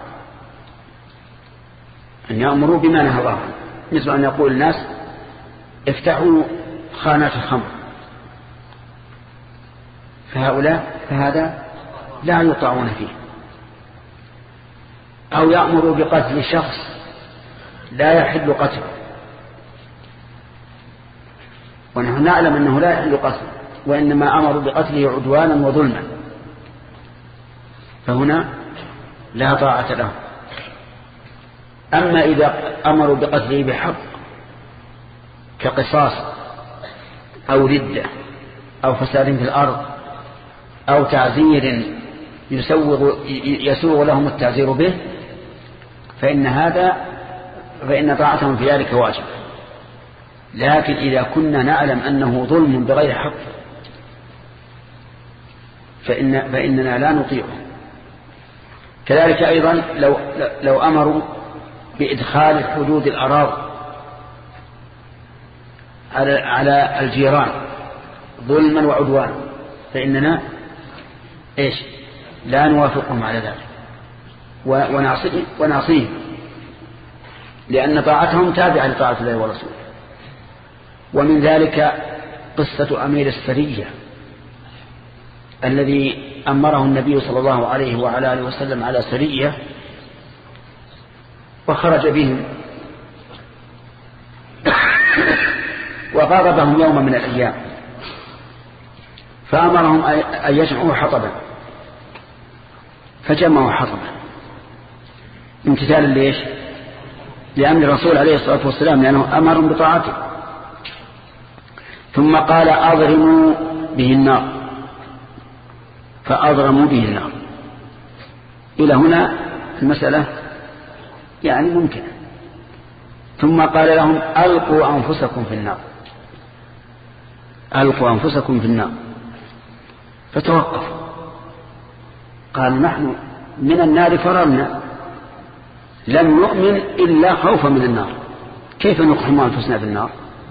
أن يأمروا بما نهى الله عنه، مثل أن يقول الناس افتحوا خانات الخمر، فهؤلاء فهذا لا يطاعون فيه. أو يأمروا بقتل شخص لا يحل قتله، ونحن نعلم أنه لا يحل قتله، وإنما أمروا بقتله عدوانا وظلما، فهنا لا طاعة له. أما إذا أمروا بقتله بحق كقصاص أو ردة أو فساد في الأرض أو تعزير يسوغ, يسوغ لهم التعزير به، فإن هذا فإن طاعتهم في ذلك واجب. لكن إذا كنا نعلم أنه ظلم بغير حق فإن فإننا لا نطيعه. كذلك أيضا لو, لو أمروا بإدخال حدود الأراضي على, على الجيران ظلما وعدوانا فإننا إيش لا نوافقهم على ذلك ونعصيهم، لأن طاعتهم تابعة لطاعة الله ورسوله. ومن ذلك قصة أمير السرية الذي أمره النبي صلى الله عليه وعلى آله وسلم على سرية وخرج بهم وغاضبهم يوم من الأيام، فأمرهم أن يجمعوا حطبا، فجمعوا حطبا امتثالا ليش؟ لأمر الرسول عليه الصلاة والسلام، لأنه أمرهم بطاعته. ثم قال أضرموا به النار، فأضرموا به النار. إلى هنا المسألة يعني ممكنة. ثم قال لهم ألقوا أنفسكم في النار، ألقوا أنفسكم في النار، فتوقفوا. قالوا نحن من النار فررنا، لم نؤمن إلا خوفا من النار، كيف نقحم أنفسنا في النار؟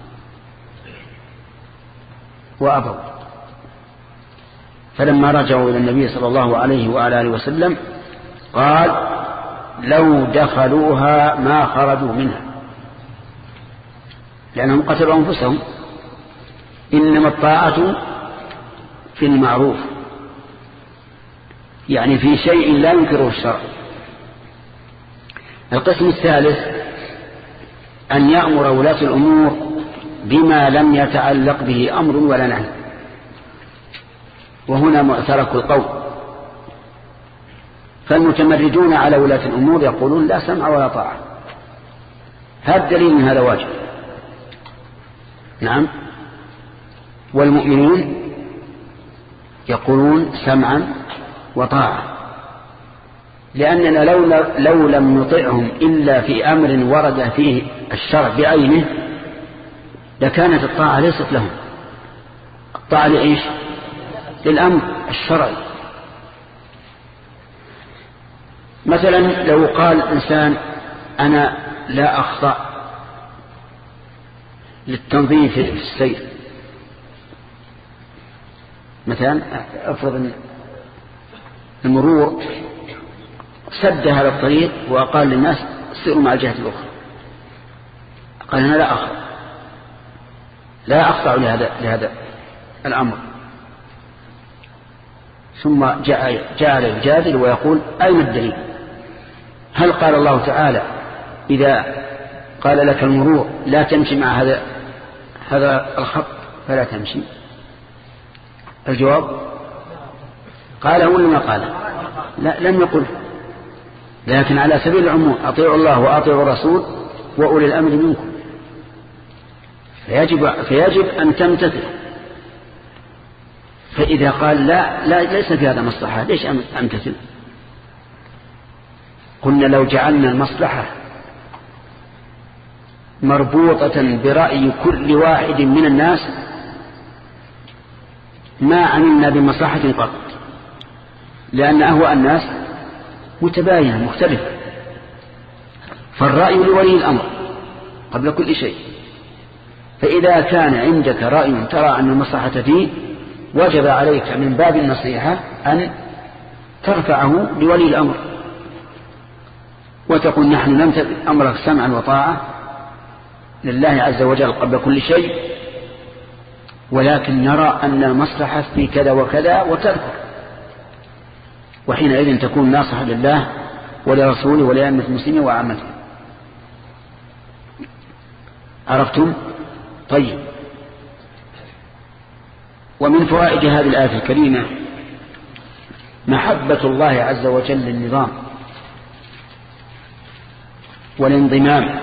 وأبوا. فلما رجعوا إلى النبي صلى الله عليه وعلى آله وسلم قال لو دخلوها ما خرجوا منها، لأنهم قتلوا أنفسهم. إنما الطاعة في المعروف، يعني في شيء لا ينكره الشرع. القسم الثالث أن يأمر ولاة الأمور بما لم يتعلق به أمر ولا نهي، وهنا معترك القول. فالمتمردون على ولاة الأمور يقولون لا سمع ولا طاعة. هذا الدليل من هذا واجب. نعم. والمؤمنون يقولون سمعا وطاعة، لأننا لو, لو لم نطعهم إلا في أمر ورد فيه الشرع بعينه لكانت الطاعة ليست لهم. الطاعة لإيش؟ للأمر الشرعي. مثلا لو قال إنسان أنا لا أخضع للتنظيم في السير، مثلا أفرض المرور سد هذا الطريق وقال للناس سيروا مع الجهة الأخرى، قال أنا لا أخضع لا أخضع لهذا, لهذا الأمر، ثم جاء جاء يجادل ويقول أين الدليل؟ هل قال الله تعالى إذا قال لك المرور لا تمشي مع هذا هذا الخط فلا تمشي؟ الجواب قاله ولا ما قاله؟ لا، لم يقل، لكن على سبيل العموم أطيعوا الله وأطيعوا الرسول وأولي الأمر منكم، فيجب, فيجب أن تمتثل. فإذا قال لا, لا ليس في هذا مصلحة ليش أمتثل؟ قلنا لو جعلنا المصلحة مربوطة برأي كل واحد من الناس ما عملنا بمصلحة قط، لأن أهواء الناس متباينة مختلفة، فالرأي لولي الأمر قبل كل شيء. فإذا كان عندك رأي ترى أن المصلحة فيه وجب عليك من باب النصيحة أن ترفعه لولي الأمر وتقول نحن نمتثل أمرك سمعا وطاعة لله عز وجل قبل كل شيء، ولكن نرى أن المصلحة في كذا وكذا وتذكر، وحينئذ تكون ناصحا لله ولرسوله ولأئمة المسلمين وعامتهم. عرفتم؟ طيب. ومن فوائد هذه الآية الكريمة محبة الله عز وجل للنظام والانضمام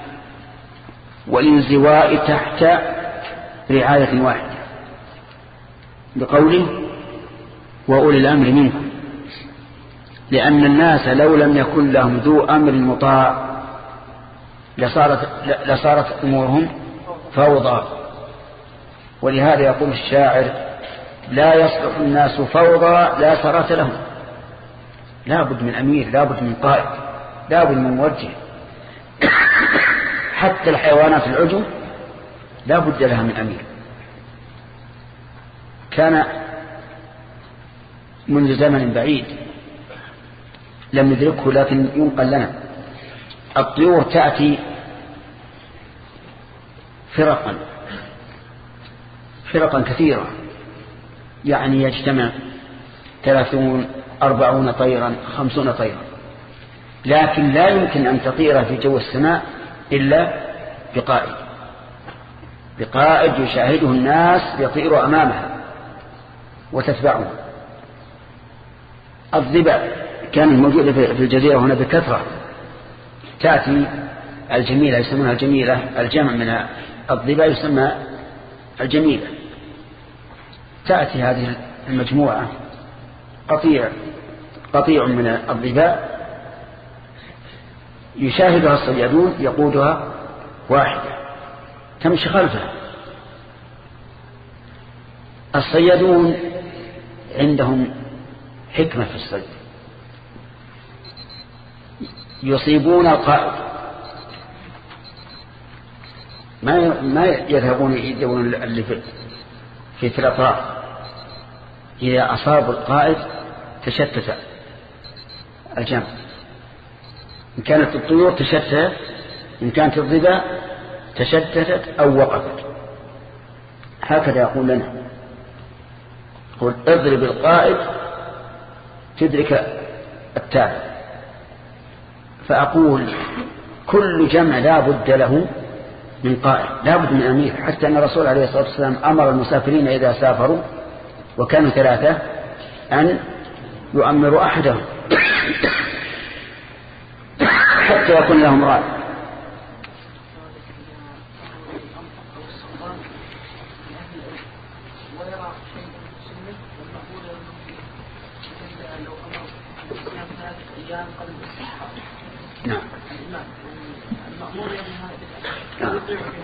والانزواء تحت رعاية واحدة، بقوله وأولي الأمر منكم، لأن الناس لو لم يكن لهم ذو أمر مطاع لصارت, لصارت أمورهم فوضى. ولهذا يقول الشاعر لا يصلح الناس فوضى لا ثرات لهم. لا بد من أمير، لا بد من قائد، لا بد من موجه. حتى الحيوانات العجم لا بد لها من أمير. كان منذ زمن بعيد لم ندركه لكن ينقل لنا، الطيور تأتي فرقا فرقا كثيرة، يعني يجتمع ثلاثون أربعون طيرا خمسون طيرا، لكن لا يمكن أن تطير في جو السماء إلا بقائد بقائد يشاهده الناس يطير أمامها وتتبعه. الضبع كانت موجودة في الجزيرة هنا بكثرة، تأتي الجميلة يسمونها الجميلة، الجمع من الضبع يسمى الجميلة. تأتي هذه المجموعة قطيع قطيع من الضباء يشاهدها الصيادون يقودها واحدة تمشي خلفها. الصيادون عندهم حكمة في الصيد، يصيبون القائد، ما ما يذهبون يدورون اللي في في الأطراف. إذا أصاب القائد تشتت الجمع، إن كانت الطيور تشتت، إن كانت الضباء تشتتت أو وقفت. هكذا يقول لنا، يقول اضرب القائد تدرك التابع. فأقول كل جمع لا بد له من قائد، لا بد من أمير، حتى أن الرسول عليه الصلاة والسلام أمر المسافرين إذا سافروا وكانوا ثلاثة أن يؤمروا أحدهم حتى يكون لهم رأي. نعم. نعم.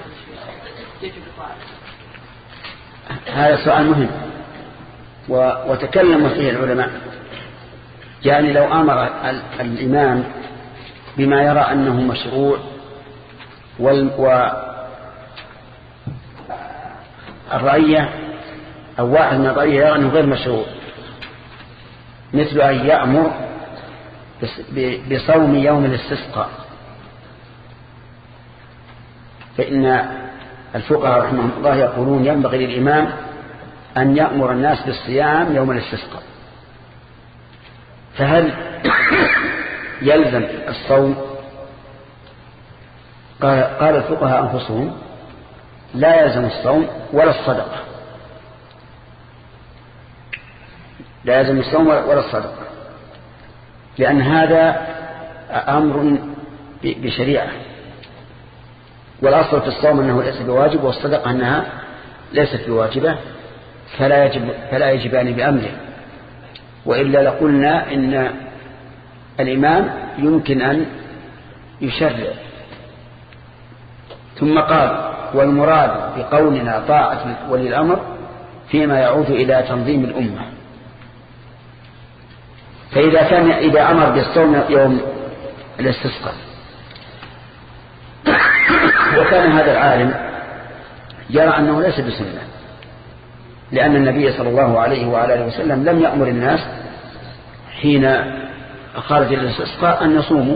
هذا سؤال مهم وتكلم فيه العلماء. يعني لو أمر الإمام بما يرى أنه مشروع والرعية أو واحد من الرعية يرى أنه غير مشروع، مثل أن يأمر بصوم يوم الاستسقاء، فإن الفقهاء رحمهم الله يقولون ينبغي للإمام أن يأمر الناس بالصيام يوم الاستسقاء. فهل يلزم الصوم؟ قال, قال الفقهاء أنفسهم لا يلزم الصوم ولا الصدقة، لا يلزم الصوم ولا الصدقة، لأن هذا أمر بشريعة، والأصل في الصوم أنه ليس بواجب، والصدقة أنها ليست بواجبة، فلا يجب فلا يجبان بأمره. وإلا لقلنا إن الإمام يمكن أن يشرع. ثم قال والمراد بقولنا طاعة ولي الأمر فيما يعود إلى تنظيم الأمة. فإذا كان إذا أمر بالصوم يوم الاستسقاء وكان هذا العالم يرى أنه ليس بسنة، لأن النبي صلى الله عليه وعلى آله وسلم لم يأمر الناس حين خرج الاستسقاء أن يصوموا،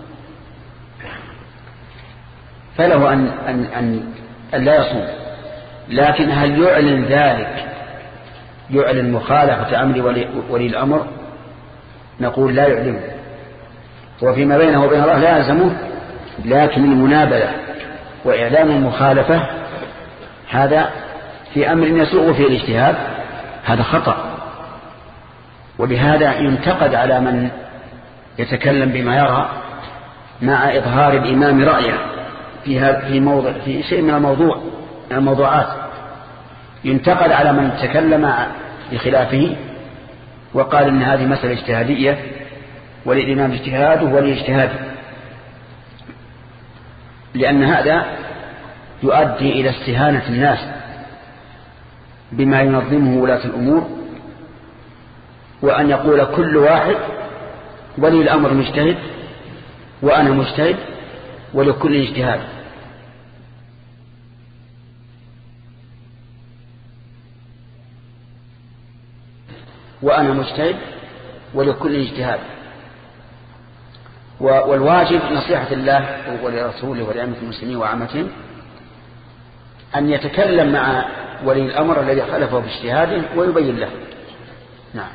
فله أن, أن, أن, أن لا يصوم. لكن هل يعلن ذلك، يعلن مخالفة أمر ولي, ولي الأمر؟ نقول لا يعلن، وفيما بينه وبين الله لا يلزمه، لكن المنابلة وإعلام المخالفة هذا في أمر يسوء فيه الاجتهاد هذا خطأ. ولهذا ينتقد على من يتكلم بما يرى مع إظهار الإمام رأيه في في موضع في شيء من الموضوع من الموضوعات، ينتقد على من تكلم بخلافه وقال إن هذه مسألة اجتهادية وللإمام اجتهاده وللاجتهاده، لأن هذا يؤدي إلى استهانة الناس بما ينظمه ولاة الأمور، وأن يقول كل واحد ولي الأمر مجتهد وأنا مجتهد ولكل اجتهاد. وأنا مجتهد ولكل اجتهاد. والواجب نصيحة الله ولرسوله ولأئمة المسلمين وعامتهم أن يتكلم مع ولي الأمر الذي خالفه باجتهاده ويبين له. نعم.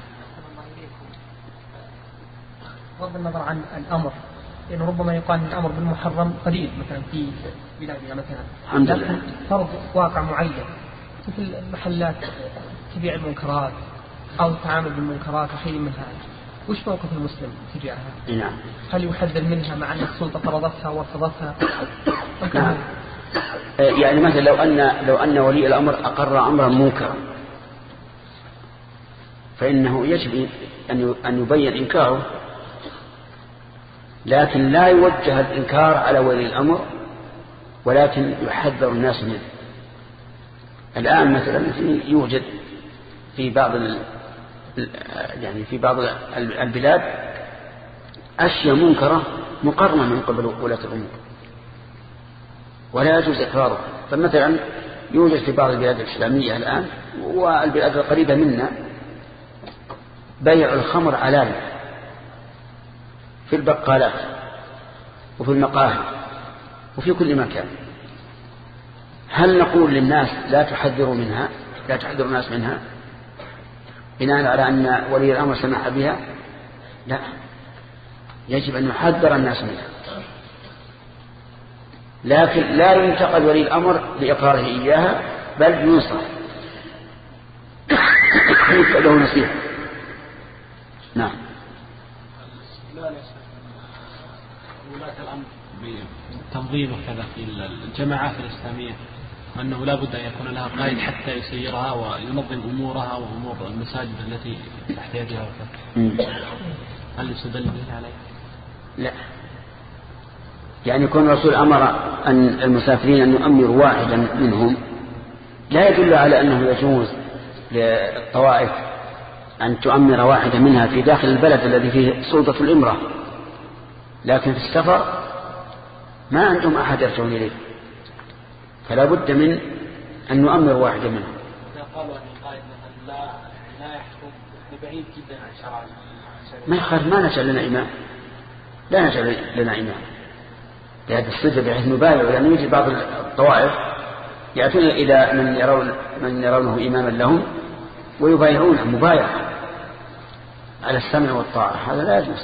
بغض النظر عن الأمر، لأنه ربما يقال أن الأمر بالمحرم قليل مثلا في بلادنا مثلا، لكن فرض واقع معين مثل محلات تبيع المنكرات أو التعامل بالمنكرات وشيء من هذا، وش موقف المسلم تجاهها؟ نعم. هل يحذر منها مع أن السلطة فرضتها ورفضتها؟ نعم. يعني مثلا لو أن لو أن ولي الأمر أقر أمرا منكرا فإنه يجب أن أن يبين إنكاره، لكن لا يوجه الإنكار على ولي الأمر، ولكن يحذر الناس منه. الآن مثلا يوجد في بعض يعني في بعض البلاد أشياء منكرة مقرنة من قبل ولاة الأمور ولا يجوز إقرارها. فمثلا يوجد في بعض البلاد الإسلامية الآن والبلاد القريبة منا بيع الخمر علانية في البقالات وفي المقاهي وفي كل مكان. هل نقول للناس لا تحذروا منها، لا تحذروا الناس منها بناء على أن ولي الأمر سمح بها؟ لا، يجب أن يحذر الناس منها، لكن لا ينتقد ولي الأمر بإقراره إياها، بل ينصح له نصيحة. نعم. جاءت الأمر بتنظيم وكذا في الجماعات الإسلامية أنه لا بد أن يكون لها قائد حتى يسيرها وينظم أمورها وأمور المساجد التي تحت يدها وكذا، هل يستدل به عليه؟ لا، يعني يكون الرسول أمر أن المسافرين أن يؤمروا واحدا منهم لا يدل على أنه يجوز للطوائف أن تؤمر واحدا منها في داخل البلد الذي فيه سلطة الإمرة، لكن في السفر ما عندهم أحد يرجعون إليه، فلا بد من أن نؤمر واحدا منهم. إذا قالوا أن القائد مثلا لا لا يحكم بعيد جدا عن شرع ما يخالف، ما نجعل لنا إمام، لا نجعل لنا إمام بهذه الصفة بحيث نبايع، لأن يوجد بعض الطوائف يأتون إلى من يرون من يرونه إماما لهم ويبايعون مبايعة على السمع والطاعة، هذا لا يجوز.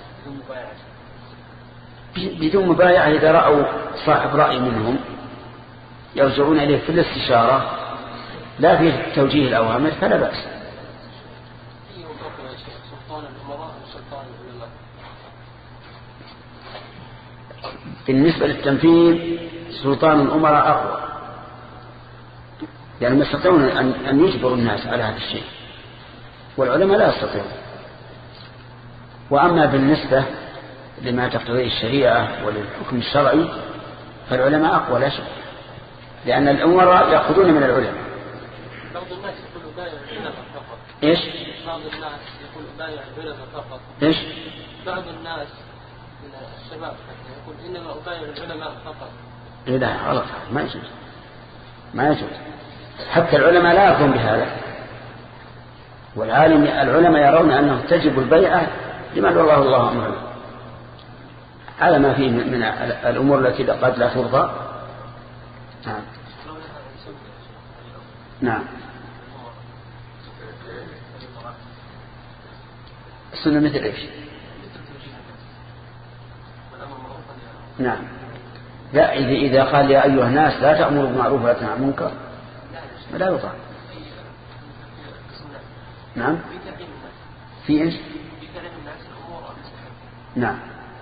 بدون مبايعة إذا رأوا صاحب رأي منهم يرجعون إليه في الاستشارة لا في توجيه الأوامر فلا بأس. بالنسبة للتنفيذ سلطان الأمراء أقوى، يعني ما يستطيعون أن يجبروا الناس على هذا الشيء، والعلماء لا يستطيعون. وأما بالنسبة لما تقتضيه الشريعة وللحكم الشرعي فالعلماء أقوى لا شك، لأن الأمراء يأخذون من العلماء. بعض الناس يقول بايع العلماء فقط. إيش؟ بعض الناس يقول بايع العلماء فقط. إيش؟ بعض الناس من الشباب يقول إنما أبايع العلماء فقط. إيه لا غلط، ما يجوز ما يجوز، حتى العلماء لا يقوم بهذا، والعالم العلماء يرون أنه تجب البيعة لمن والله الله أمره على ما فيه من الأمور التي قد لا ترضى. نعم نعم السنة مثل إيش؟ نعم لا، إذا إذا قال يا أيها الناس لا تأمروا بالمعروف ولا تنهوا عن المنكر لا يطاع. نعم في إيش؟ نعم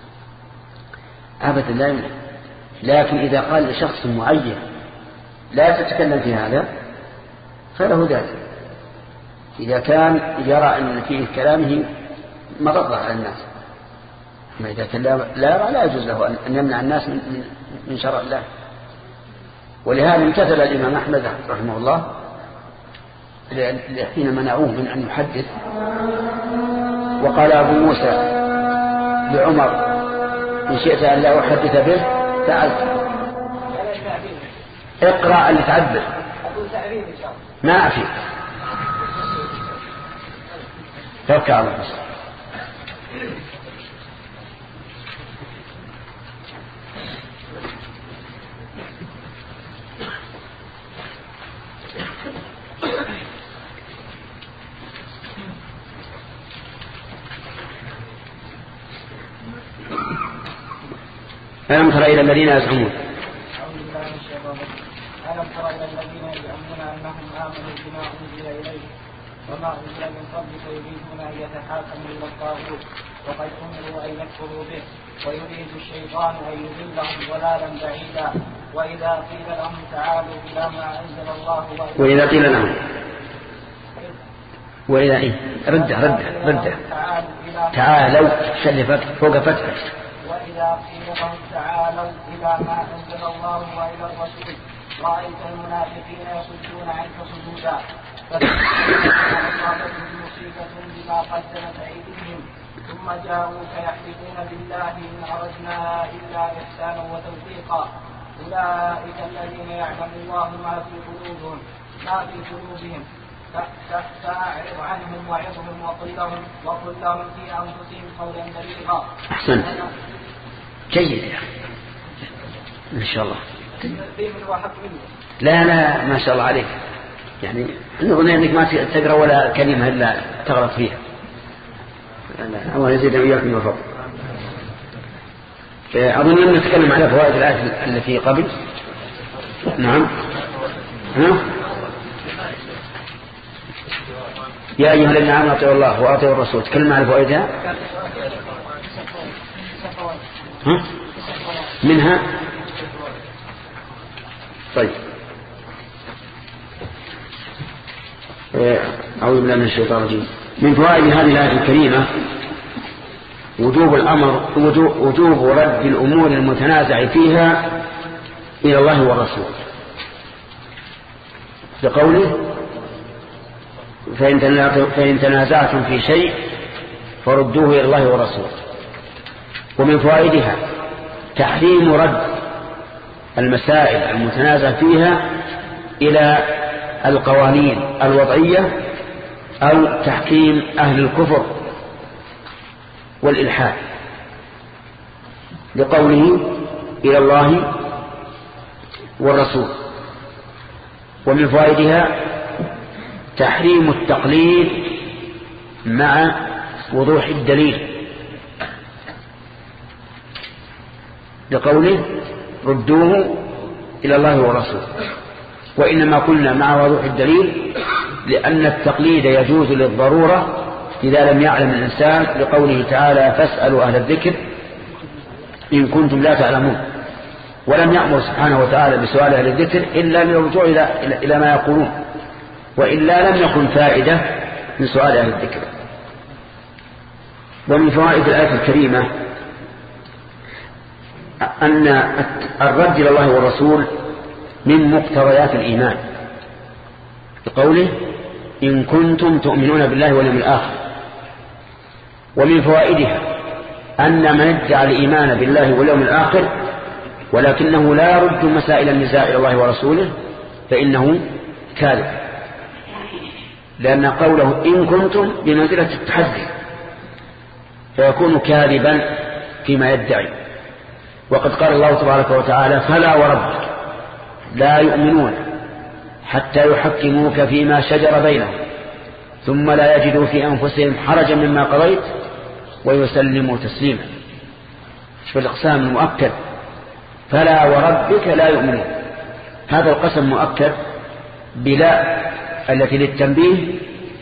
أبدا لا يمنع، لكن إذا قال لشخص معين لا تتكلم في هذا فله ذلك، إذا كان يرى أن في كلامه مضرة على الناس. ما إذا كان لا لا يجوز له أن يمنع الناس من من شرع الله. ولهذا امتثل الإمام أحمد رحمه الله حين منعوه من أن يحدث، وقال أبو موسى لعمر إن شئت أن لا أحدث به تعال اقرأ اللي تعبر ما أفيد توكل على الله. ألم تر إلى الذين يزعمون ألم تر إلى الذين يزعمون أنهم آمنوا بما أنزل إليه وما أنزل من قبلك يريدون أن يتحاكموا إلى الطاغوت وقد أمروا أن يكفروا به ويريد الشيطان أن يضلهم ضلالا بعيدا وإذا قيل لهم تعالوا إلى ما أنزل الله وإذا قيل لهم وإذا إيه رده رده رده تعالوا شلفت فوق فتحة وإذا قيل لهم تعالوا إلى ما أنزل الله وإلى الرسول رأيت المنافقين يصدون عنك صدودا فأصابتهم مصيبة بما قدمت أيديهم ثم جاءوك يحلفون بالله إن أردنا إلا إحسانا وتوفيقا أولئك الذين يعلم الله ما في قلوبهم ما في قلوبهم فأعرض عنهم وعظهم وقل لهم وقل لهم في أنفسهم قولا بليغا. أحسنت جيد يا إن شاء الله. لا لا ما شاء الله عليك، يعني الأغنية أنك ما تقرأ ولا كلمة إلا تغلط فيها. الله يزيد وإياكم الفضل. أظن أن نتكلم على فوائد الآية التي قبل. نعم ها؟ يا أيها الذين آمنوا أطيعوا الله وأطيعوا الرسول، تكلم على فوائدها. ها؟ منها طيب أعوذ بالله من الشيطان الرجيم. من فوائد هذه الآية الكريمة وجوب الأمر وجوب رد الأمور المتنازع فيها إلى الله والرسول، بقوله فإن تنازعتم في شيء فردوه إلى الله والرسول. ومن فوائدها تحريم رد المسائل المتنازع فيها إلى القوانين الوضعية أو تحكيم أهل الكفر والإلحاد، لقوله إلى الله والرسول. ومن فوائدها تحريم التقليد مع وضوح الدليل، لقوله ردوه إلى الله والرسول. وإنما قلنا مع وضوح الدليل لأن التقليد يجوز للضرورة إذا لم يعلم الإنسان، لقوله تعالى فاسألوا أهل الذكر إن كنتم لا تعلمون. ولم يأمر سبحانه وتعالى بسؤال أهل الذكر إلا للرجوع إلى, إلى ما يقولون، وإلا لم يكن فائدة من سؤال أهل الذكر. ومن فوائد الآية الكريمة أن الرد إلى الله والرسول من مقتضيات الإيمان، بقوله إن كنتم تؤمنون بالله واليوم الآخر. ومن فوائدها أن من ادعى الإيمان بالله واليوم الآخر ولكنه لا يرد مسائل النزاع إلى الله ورسوله فإنه كاذب، لأن قوله إن كنتم بمنزلة التحدي، فيكون كاذبا فيما يدعي. وقد قال الله تبارك وتعالى فلا وربك لا يؤمنون حتى يحكموك فيما شجر بينهم ثم لا يجدوا في أنفسهم حرجا مما قضيت ويسلموا تسليما. في الأقسام المؤكد فلا وربك لا يؤمنون، هذا القسم مؤكد بلا التي للتنبيه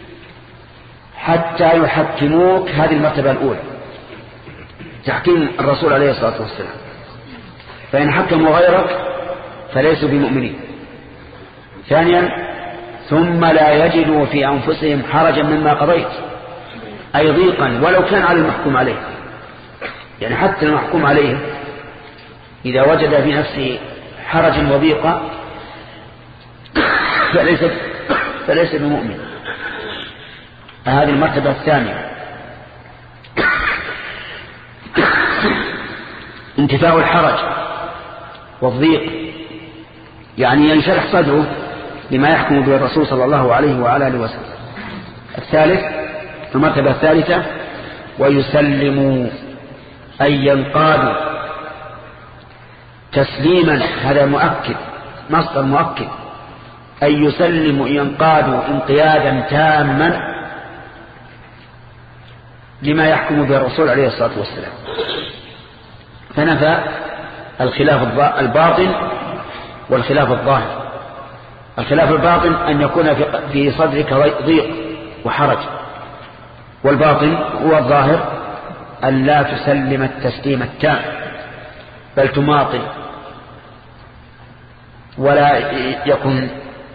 حتى يحكموك، هذه المرتبة الأولى تحكيم الرسول عليه الصلاة والسلام، فإن حكموا غيرك فليسوا بمؤمنين. ثانيا ثم لا يجدوا في أنفسهم حرجا مما قضيت، أي ضيقا ولو كان على المحكوم عليه، يعني حتى المحكوم عليه إذا وجد في نفسه حرجا وضيقا فليس, فليس بمؤمن. هذه المرتبة الثانية. انتفاء الحرج والضيق، يعني ينشرح صدره لما يحكم به الرسول صلى الله عليه وعلى آله وسلم. الثالث المرتبة الثالثة ويسلموا أي ينقادوا تسليما، هذا مؤكد مصدر مؤكد، أي يسلموا ينقادوا انقيادا تاما لما يحكم به الرسول عليه الصلاة والسلام. فنفى الخلاف الباطن والخلاف الظاهر. الخلاف الباطن أن يكون في صدرك ضيق وحرج، والباطن هو الظاهر أن لا تسلم التسليم التام بل تماطل ولا يكن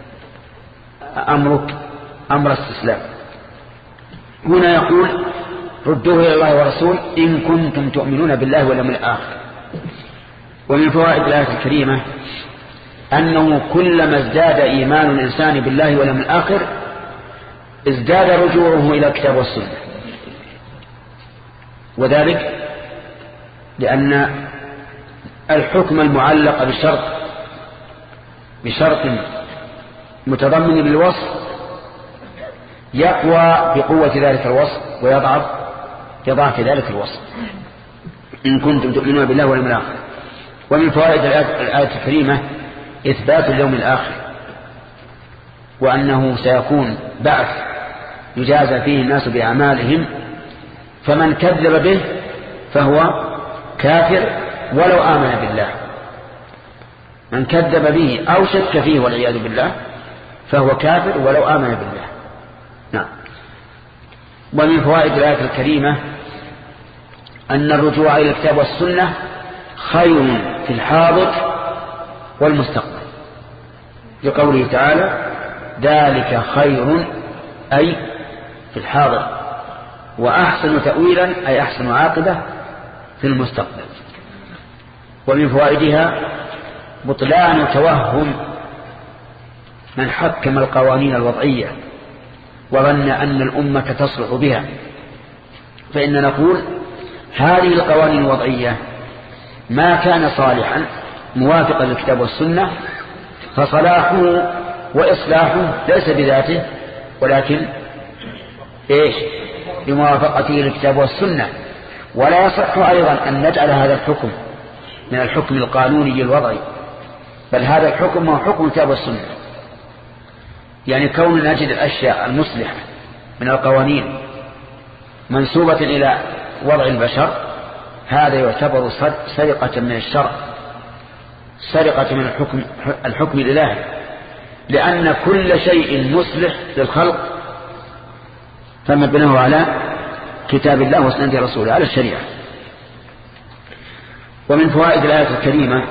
أمرك أمر استسلام. هنا يقول ردوه إلى الله ورسول إن كنتم تؤمنون بالله واليوم الآخر. ومن فوائد الآية الكريمة أنه كلما ازداد إيمان الإنسان بالله واليوم الآخر ازداد رجوعه إلى الكتاب والسنة، وذلك لأن الحكم المعلق بشرط بشرط متضمن للوصف يقوى بقوة ذلك الوصف ويضعف يضعف ذلك الوصف إن كنتم تؤمنون بالله واليوم الآخر. ومن فوائد الآية الكريمة إثبات اليوم الآخر، وأنه سيكون بعث يجازى فيه الناس بأعمالهم، فمن كذب به فهو كافر ولو آمن بالله. من كذب به أو شك فيه والعياذ بالله فهو كافر ولو آمن بالله. نعم. ومن فوائد الآية الكريمة أن الرجوع إلى الكتاب والسنة خير في الحاضر والمستقبل، لقوله تعالى ذلك خير أي في الحاضر، وأحسن تأويلا أي أحسن عاقبة في المستقبل. ومن فوائدها بطلان توهم من حكم القوانين الوضعية وظن أن الأمة تصلح بها، فإن نقول هذه القوانين الوضعية ما كان صالحا موافقا للكتاب والسنة فصلاحه وإصلاحه ليس بذاته، ولكن إيش بموافقته للكتاب والسنة. ولا يصح أيضا أن نجعل هذا الحكم من الحكم القانوني الوضعي، بل هذا الحكم هو حكم الكتاب والسنة. يعني كون نجد الأشياء المصلحة من القوانين منسوبة إلى وضع البشر هذا يعتبر سرقة من الشرع، سرقة من الحكم, الحكم الإلهي، لأن كل شيء مصلح للخلق فمبناه على كتاب الله وسنة رسوله على الشريعة. ومن فوائد الآية الكريمة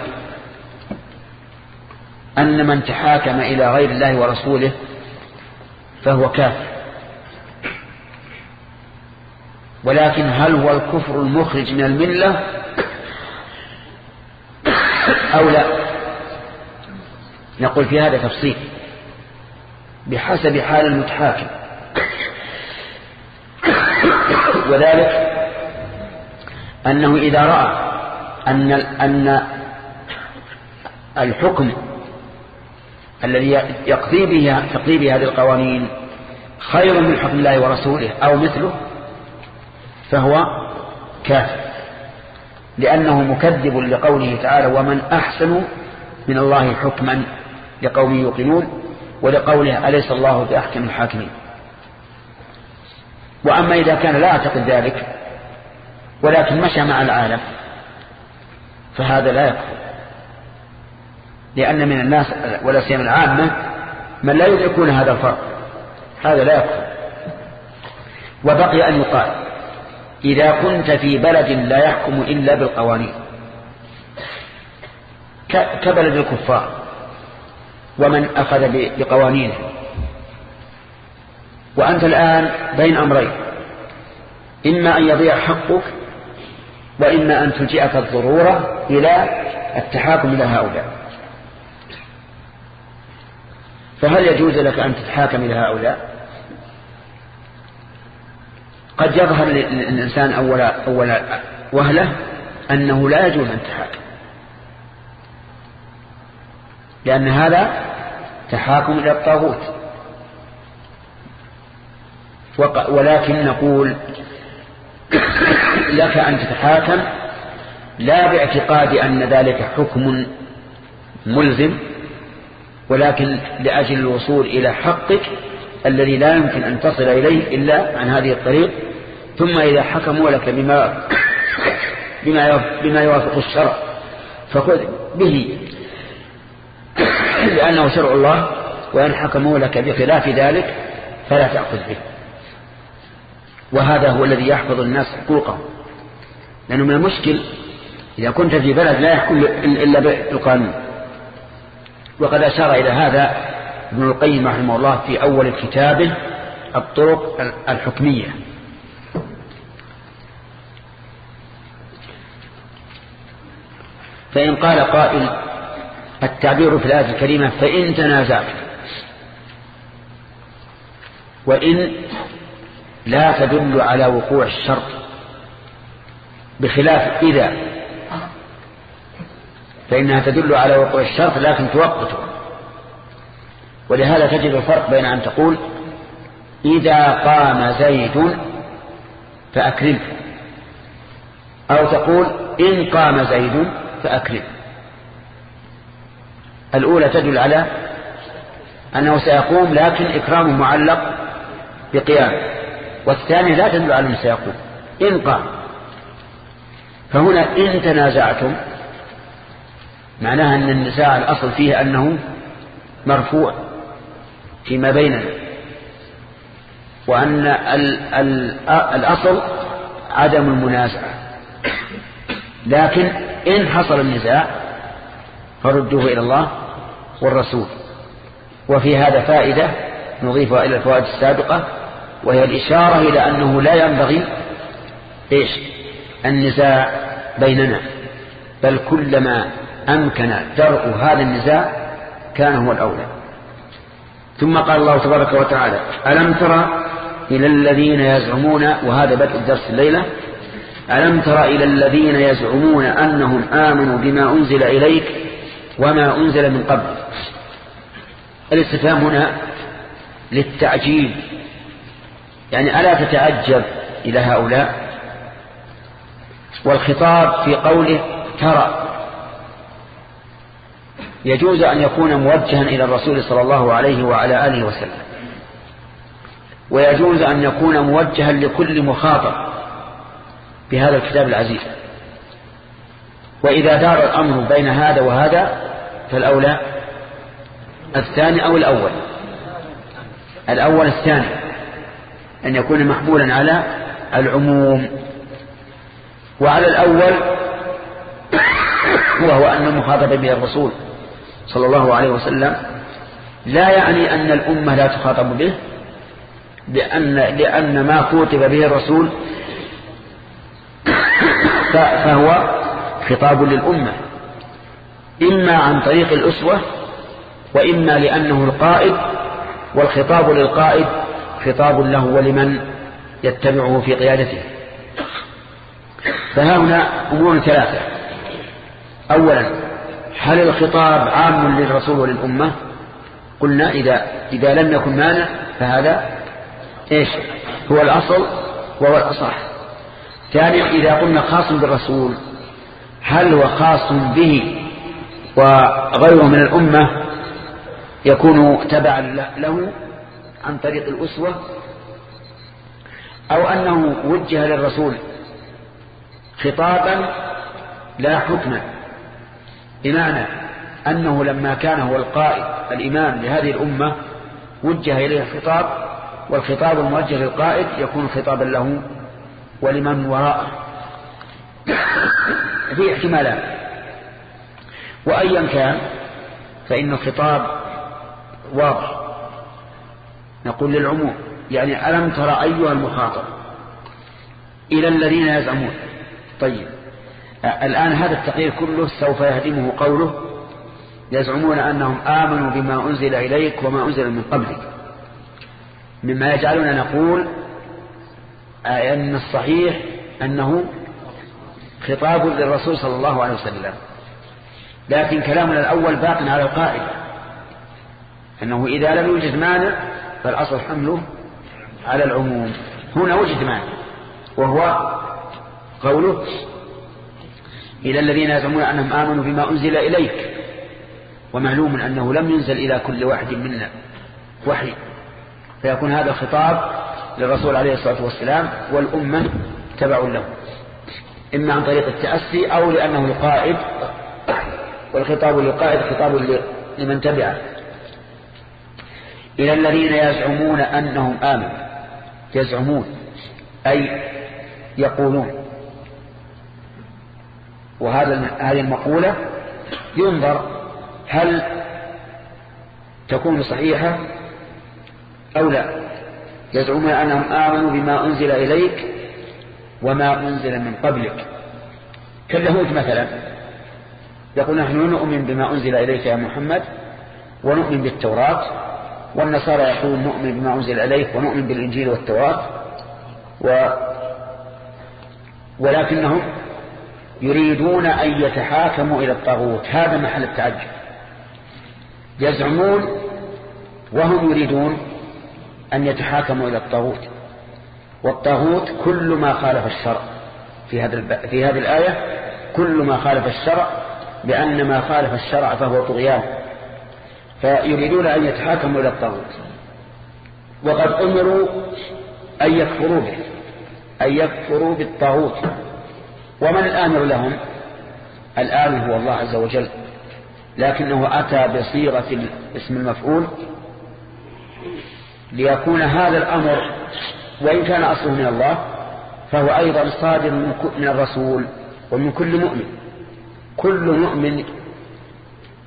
أن من تحاكم إلى غير الله ورسوله فهو كافر، ولكن هل هو الكفر المخرج من الملة أو لا؟ نقول في هذا تفصيل بحسب حال المتحاكم، وذلك أنه إذا رأى أن أن الحكم الذي يقضي به تقضي به هذه القوانين خير من حكم الله ورسوله أو مثله فهو كافر، لأنه مكذب لقوله تعالى ومن أحسن من الله حكما لقوم يوقنون، ولقوله أليس الله بأحكم الحاكمين. وأما إذا كان لا يعتقد ذلك ولكن مشى مع العالم فهذا لا يكفر، لأن من الناس ولا سيما العامة من لا يدركون هذا الفرق، هذا لا يكفر. وبقي أن يقال إذا كنت في بلد لا يحكم إلا بالقوانين كبلد الكفار ومن أخذ بقوانينه، وأنت الآن بين أمرين، إما أن يضيع حقك وإما أن تلجئك الضرورة إلى التحاكم إلى هؤلاء، فهل يجوز لك أن تتحاكم إلى هؤلاء؟ قد يظهر للإنسان أول, أول وهلة أنه لا يجوز أن تحاكم، لأن هذا تحاكم إلى الطاغوت. ولكن نقول لك أن تتحاكم لا باعتقاد أن ذلك حكم ملزم، ولكن لأجل الوصول إلى حقك الذي لا يمكن أن تصل إليه إلا عن هذه الطريق. ثم إذا حكموا لك بما بما بما يوافق الشرع فخذ به لأنه شرع الله، وإن حكموا لك بخلاف ذلك فلا تأخذ به. وهذا هو الذي يحفظ الناس حقوقهم، لأنه من المشكل إذا كنت في بلد لا يحكم إلا بالقانون. وقد أشار إلى هذا ابن القيم رحمه الله في أول كتابه الطرق الحكمية. فإن قال قائل التعبير في الآية الكريمة فإن تنازعت، وإن لا تدل على وقوع الشرط بخلاف إذا، فإنها تدل على وقوع الشرط لكن توقته. ولهذا تجد الفرق بين أن تقول إذا قام زيد فأكرم، أو تقول إن قام زيد فأكرم. الأولى تدل على أنه سيقوم لكن إكرامه معلق بقيام، والثانية لا تدل على أنه سيقوم إن قام. فهنا إن تنازعتم معناها أن النزاع الأصل فيه أنه مرفوع فيما بيننا، وأن ال ال الأصل عدم المنازعة. لكن إن حصل النزاع فردوه إلى الله والرسول. وفي هذا فائدة نضيفها إلى الفوائد السابقة، وهي الإشارة إلى أنه لا ينبغي إيش النزاع بيننا، بل كلما أمكن درء هذا النزاع كان هو الأولى. ثم قال الله تبارك وتعالى: ألم ترى إلى الذين يزعمون، وهذا بدء الدرس الليلة: ألم ترى إلى الذين يزعمون أنهم آمنوا بما أنزل إليك وما أنزل من قبل. الاستفهام هنا للتعجيب، يعني ألا تتعجب إلى هؤلاء؟ والخطاب في قوله ترى يجوز أن يكون موجها إلى الرسول صلى الله عليه وعلى آله وسلم، ويجوز أن يكون موجها لكل مخاطب بهذا الكتاب العزيز. وإذا دار الأمر بين هذا وهذا فالأولى الثاني أو الأول. الأول الثاني أن يكون محمولا على العموم، وعلى الأول وهو أن المخاطب به الرسول صلى الله عليه وسلم لا يعني أن الأمة لا تخاطب به، لأن, لأن ما كتب به الرسول فهو خطاب للأمة، إما عن طريق الأسوة وإما لأنه القائد، والخطاب للقائد خطاب له ولمن يتبعه في قيادته. فها هنا أمور ثلاثة: أولا، هل الخطاب عام للرسول وللأمة؟ قلنا إذا, إذا لم يكن مانع فهذا إيش هو الأصل وهو الأصح. ثانيا، إذا قلنا خاص بالرسول هل هو خاص به وغيره من الأمة يكون تبعا له عن طريق الأسوة، أو أنه وجه للرسول خطابا لا حكما، بمعنى أنه لما كان هو القائد الإمام لهذه الأمة وجه إليه الخطاب، والخطاب الموجه للقائد يكون خطابا له ولمن وراءه. في احتمالات، وأيا كان فإن الخطاب واضح، نقول للعموم، يعني ألم ترى أيها المخاطب إلى الذين يزعمون. طيب الآن هذا التقرير كله سوف يهدمه قوله يزعمون أنهم آمنوا بما أنزل إليك وما أنزل من قبلك، مما يجعلنا نقول أن الصحيح أنه خطاب للرسول صلى الله عليه وسلم، لكن كلامنا الأول باق على القاعدة أنه إذا لم يوجد مانع فالأصل حمله على العموم. هنا وجد مانع وهو قوله إلى الذين يزعمون أنهم آمنوا بما أنزل إليك، ومعلوم أنه لم ينزل إلى كل واحد منا وحي، فيكون هذا الخطاب للرسول عليه الصلاة والسلام والأمة تبع له، إما عن طريق التأسي أو لأنه القائد، والخطاب للقائد خطاب لمن تبعه. إلى الذين يزعمون أنهم آمنوا، يزعمون أي يقولون، وهذا هذه المقولة ينظر هل تكون صحيحة أو لا. يزعمون أنهم آمنوا بما أنزل إليك وما أنزل من قبلك، كاليهود مثلا يقول نحن نؤمن بما أنزل إليك يا محمد ونؤمن بالتوراة، والنصارى يقول نؤمن بما أنزل إليك ونؤمن بالإنجيل والتوراة، و... ولكنهم يريدون أن يتحاكموا إلى الطاغوت. هذا محل التعجب، يزعمون وهم يريدون أن يتحاكموا إلى الطاغوت، والطاغوت كل ما خالف الشرع. في هذا الب... في هذه الآية كل ما خالف الشرع، لأن ما خالف الشرع فهو طغيان، فيريدون أن يتحاكموا إلى الطاغوت، وقد أمروا أن يكفروا به، أن يكفروا بالطاغوت. ومن الآمر لهم؟ الآمر هو الله عز وجل، لكنه أتى بصيغة اسم المفعول ليكون هذا الأمر وإن كان أصله من الله فهو أيضا صادر من الرسول ومن كل مؤمن. كل مؤمن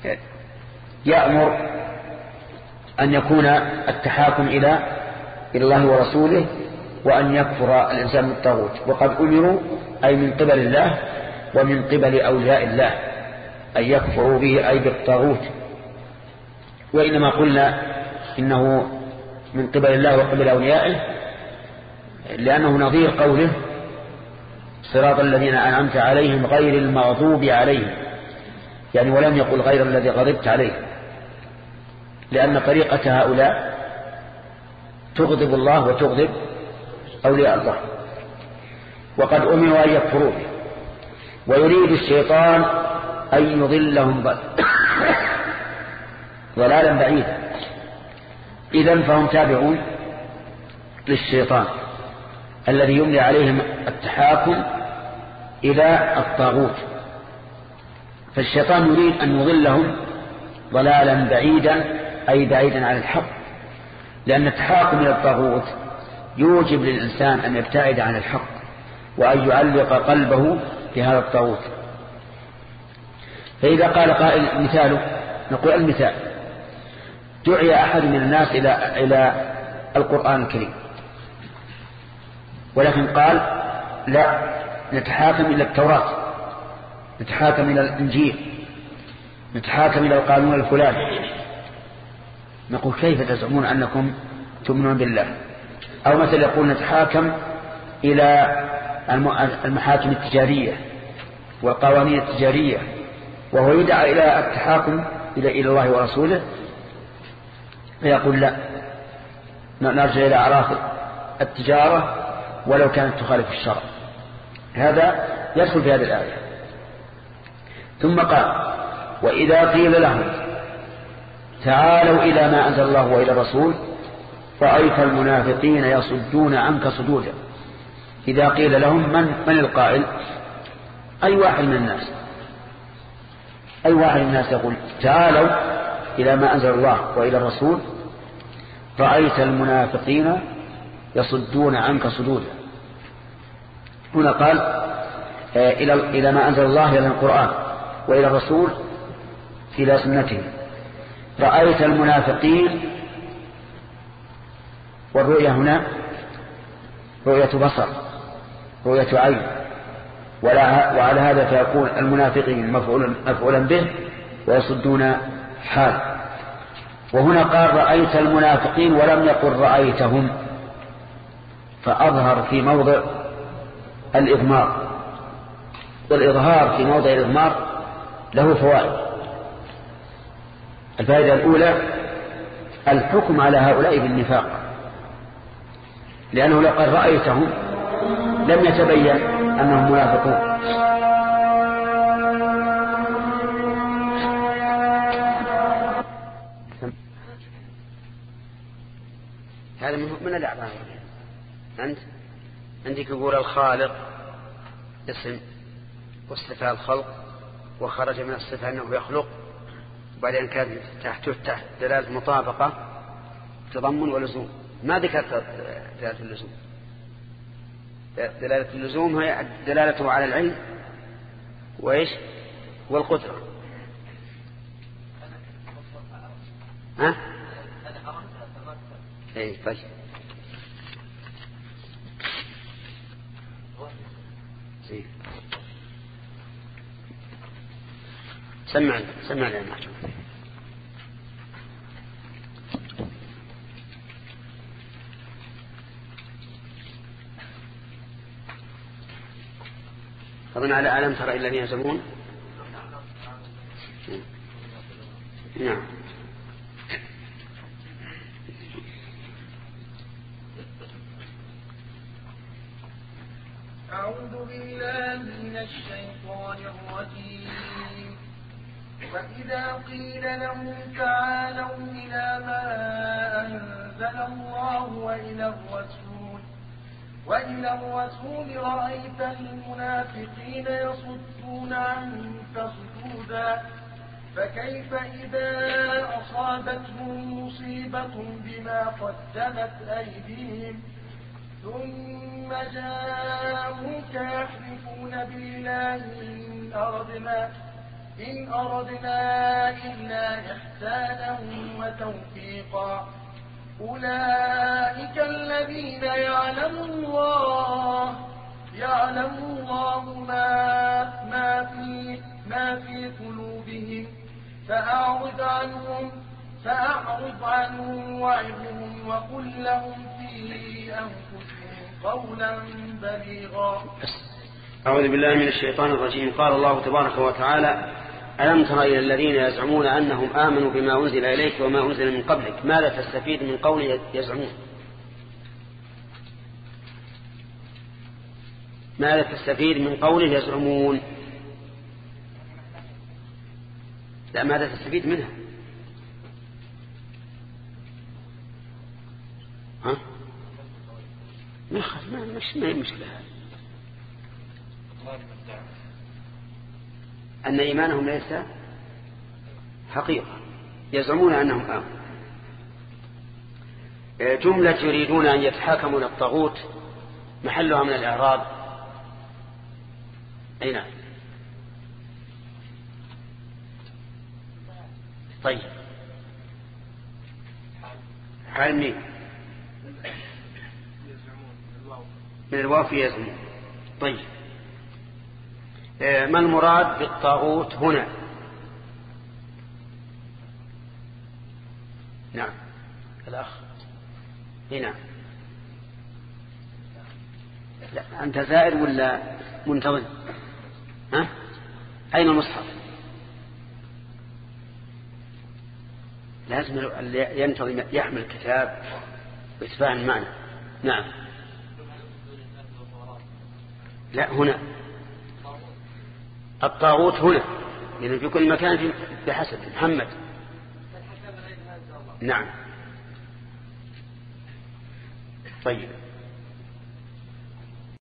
يأمر أن يكون التحاكم إلى إلى الله ورسوله، وأن يكفر الإنسان بالطاغوت. وقد أمروا أي من قبل الله ومن قبل أولياء الله أن يكفروا به أي بالطاغوت. وإنما قلنا إنه من قبل الله وقبل أوليائه لأنه نظير قوله صراط الذين أنعمت عليهم غير المغضوب عليهم، يعني ولم يقل غير الذي غضبت عليه، لأن طريقة هؤلاء تغضب الله وتغضب أولياء الله. وقد أمروا أن يكفروا به، ويريد الشيطان أن يضلهم ضلالا بعيدا. إذن فهم تابعون للشيطان الذي يملي عليهم التحاكم إلى الطاغوت. فالشيطان يريد أن يضلهم ضلالا بعيدا أي بعيدا عن الحق، لأن التحاكم إلى الطاغوت يوجب للإنسان أن يبتعد عن الحق وأن يعلق قلبه بهذا الطاغوت. فإذا قال قائل مثاله، نقول المثال: دعي أحد من الناس إلى إلى القرآن الكريم، ولكن قال لا، نتحاكم إلى التوراة، نتحاكم إلى الإنجيل، نتحاكم إلى القانون الفلاني. نقول كيف تزعمون أنكم تؤمنون بالله؟ أو مثل يقول نتحاكم إلى المحاكم التجارية والقوانين التجارية، وهو يدعى إلى التحاكم إلى إلى الله ورسوله، فيقول لا، نرجع إلى أعراف التجارة ولو كانت تخالف الشرع. هذا يدخل في هذه الآية. ثم قال: وإذا قيل لهم تعالوا إلى ما أنزل الله وإلى الرسول رأيت المنافقين يصدون عنك صدودا. إذا قيل لهم، من, من القائل؟ أي واحد من الناس، أي واحد من الناس يقول تعالوا إلى ما أنزل الله وإلى الرسول رأيت المنافقين يصدون عنك صدودا. هنا قال إلى إلى ما أنزل الله إلى القرآن وإلى الرسول إلى سنته. رأيت المنافقين، والرؤية هنا رؤية بصر، رؤية عين، وعلى هذا فيكون المنافقين مفعولا به ويصدون حال. وهنا قال رأيت المنافقين ولم يقل رأيتهم، فأظهر في موضع الإضمار، والإظهار في موضع الإضمار له فوائد. الفائدة الأولى الحكم على هؤلاء بالنفاق، لأنه لو قال رأيتهم لم يتبين أنهم منافقون. هذا من الأعمال. أنت عندك يقول الخالق اسم والصفة الخلق، وخرج من الصفة أنه يخلق، وبعدين كانت تحته تحت دلالة مطابقة تضمن ولزوم. ما ذكرت دلالة اللزوم. دلالة اللزوم هي دلالته على العلم وإيش والقدرة. ها؟ اي طيب. زين. سمع سمع لنا. أظن على ألم ترى إلا الذين يزعمون. نعم. أعوذ بالله من الشيطان الرجيم. وإذا قيل لهم تعالوا إلى ما أنزل الله وإلى الرسول وإلى الرسول رأيت المنافقين يصدون عنك صدودا. فكيف إذا أصابتهم مصيبة بما قدمت أيديهم ثم جاءوك يحلفون بالله إن أردنا إن أردنا إلا إحسانا وتوفيقا أولئك الذين يعلم الله يعلم الله ما ما في ما في قلوبهم فأعرض عنهم فأعرض عنهم وعظهم وقل لهم في أنفسهم قولا بليغا. أعوذ بالله من الشيطان الرجيم. قال الله تبارك وتعالى: ألم تر إلى الذين يزعمون أنهم آمنوا بما أنزل إليك وما أنزل من قبلك ماذا تستفيد من قول يزعمون؟ ماذا تستفيد من قول يزعمون؟ لا، ماذا تستفيد منها؟ ها؟ ما مش ما هي مشكلة هذه. أن إيمانهم ليس حقيقة، يزعمون أنهم آمنوا. جملة يريدون أن يتحاكموا إلى الطاغوت محلها من الإعراب أين؟ طيب، حال مين؟ من الواو في يزعمون. طيب، ما المراد بالطاغوت هنا؟ نعم الأخ هنا. لا، أنت زائر ولا منتظر؟ ها؟ أين المصحف؟ لازم ينتظم يحمل الكتاب ويتفاهم المعنى. نعم. لا، هنا الطاغوت هنا، لأن في كل مكان بحسب محمد. نعم. طيب.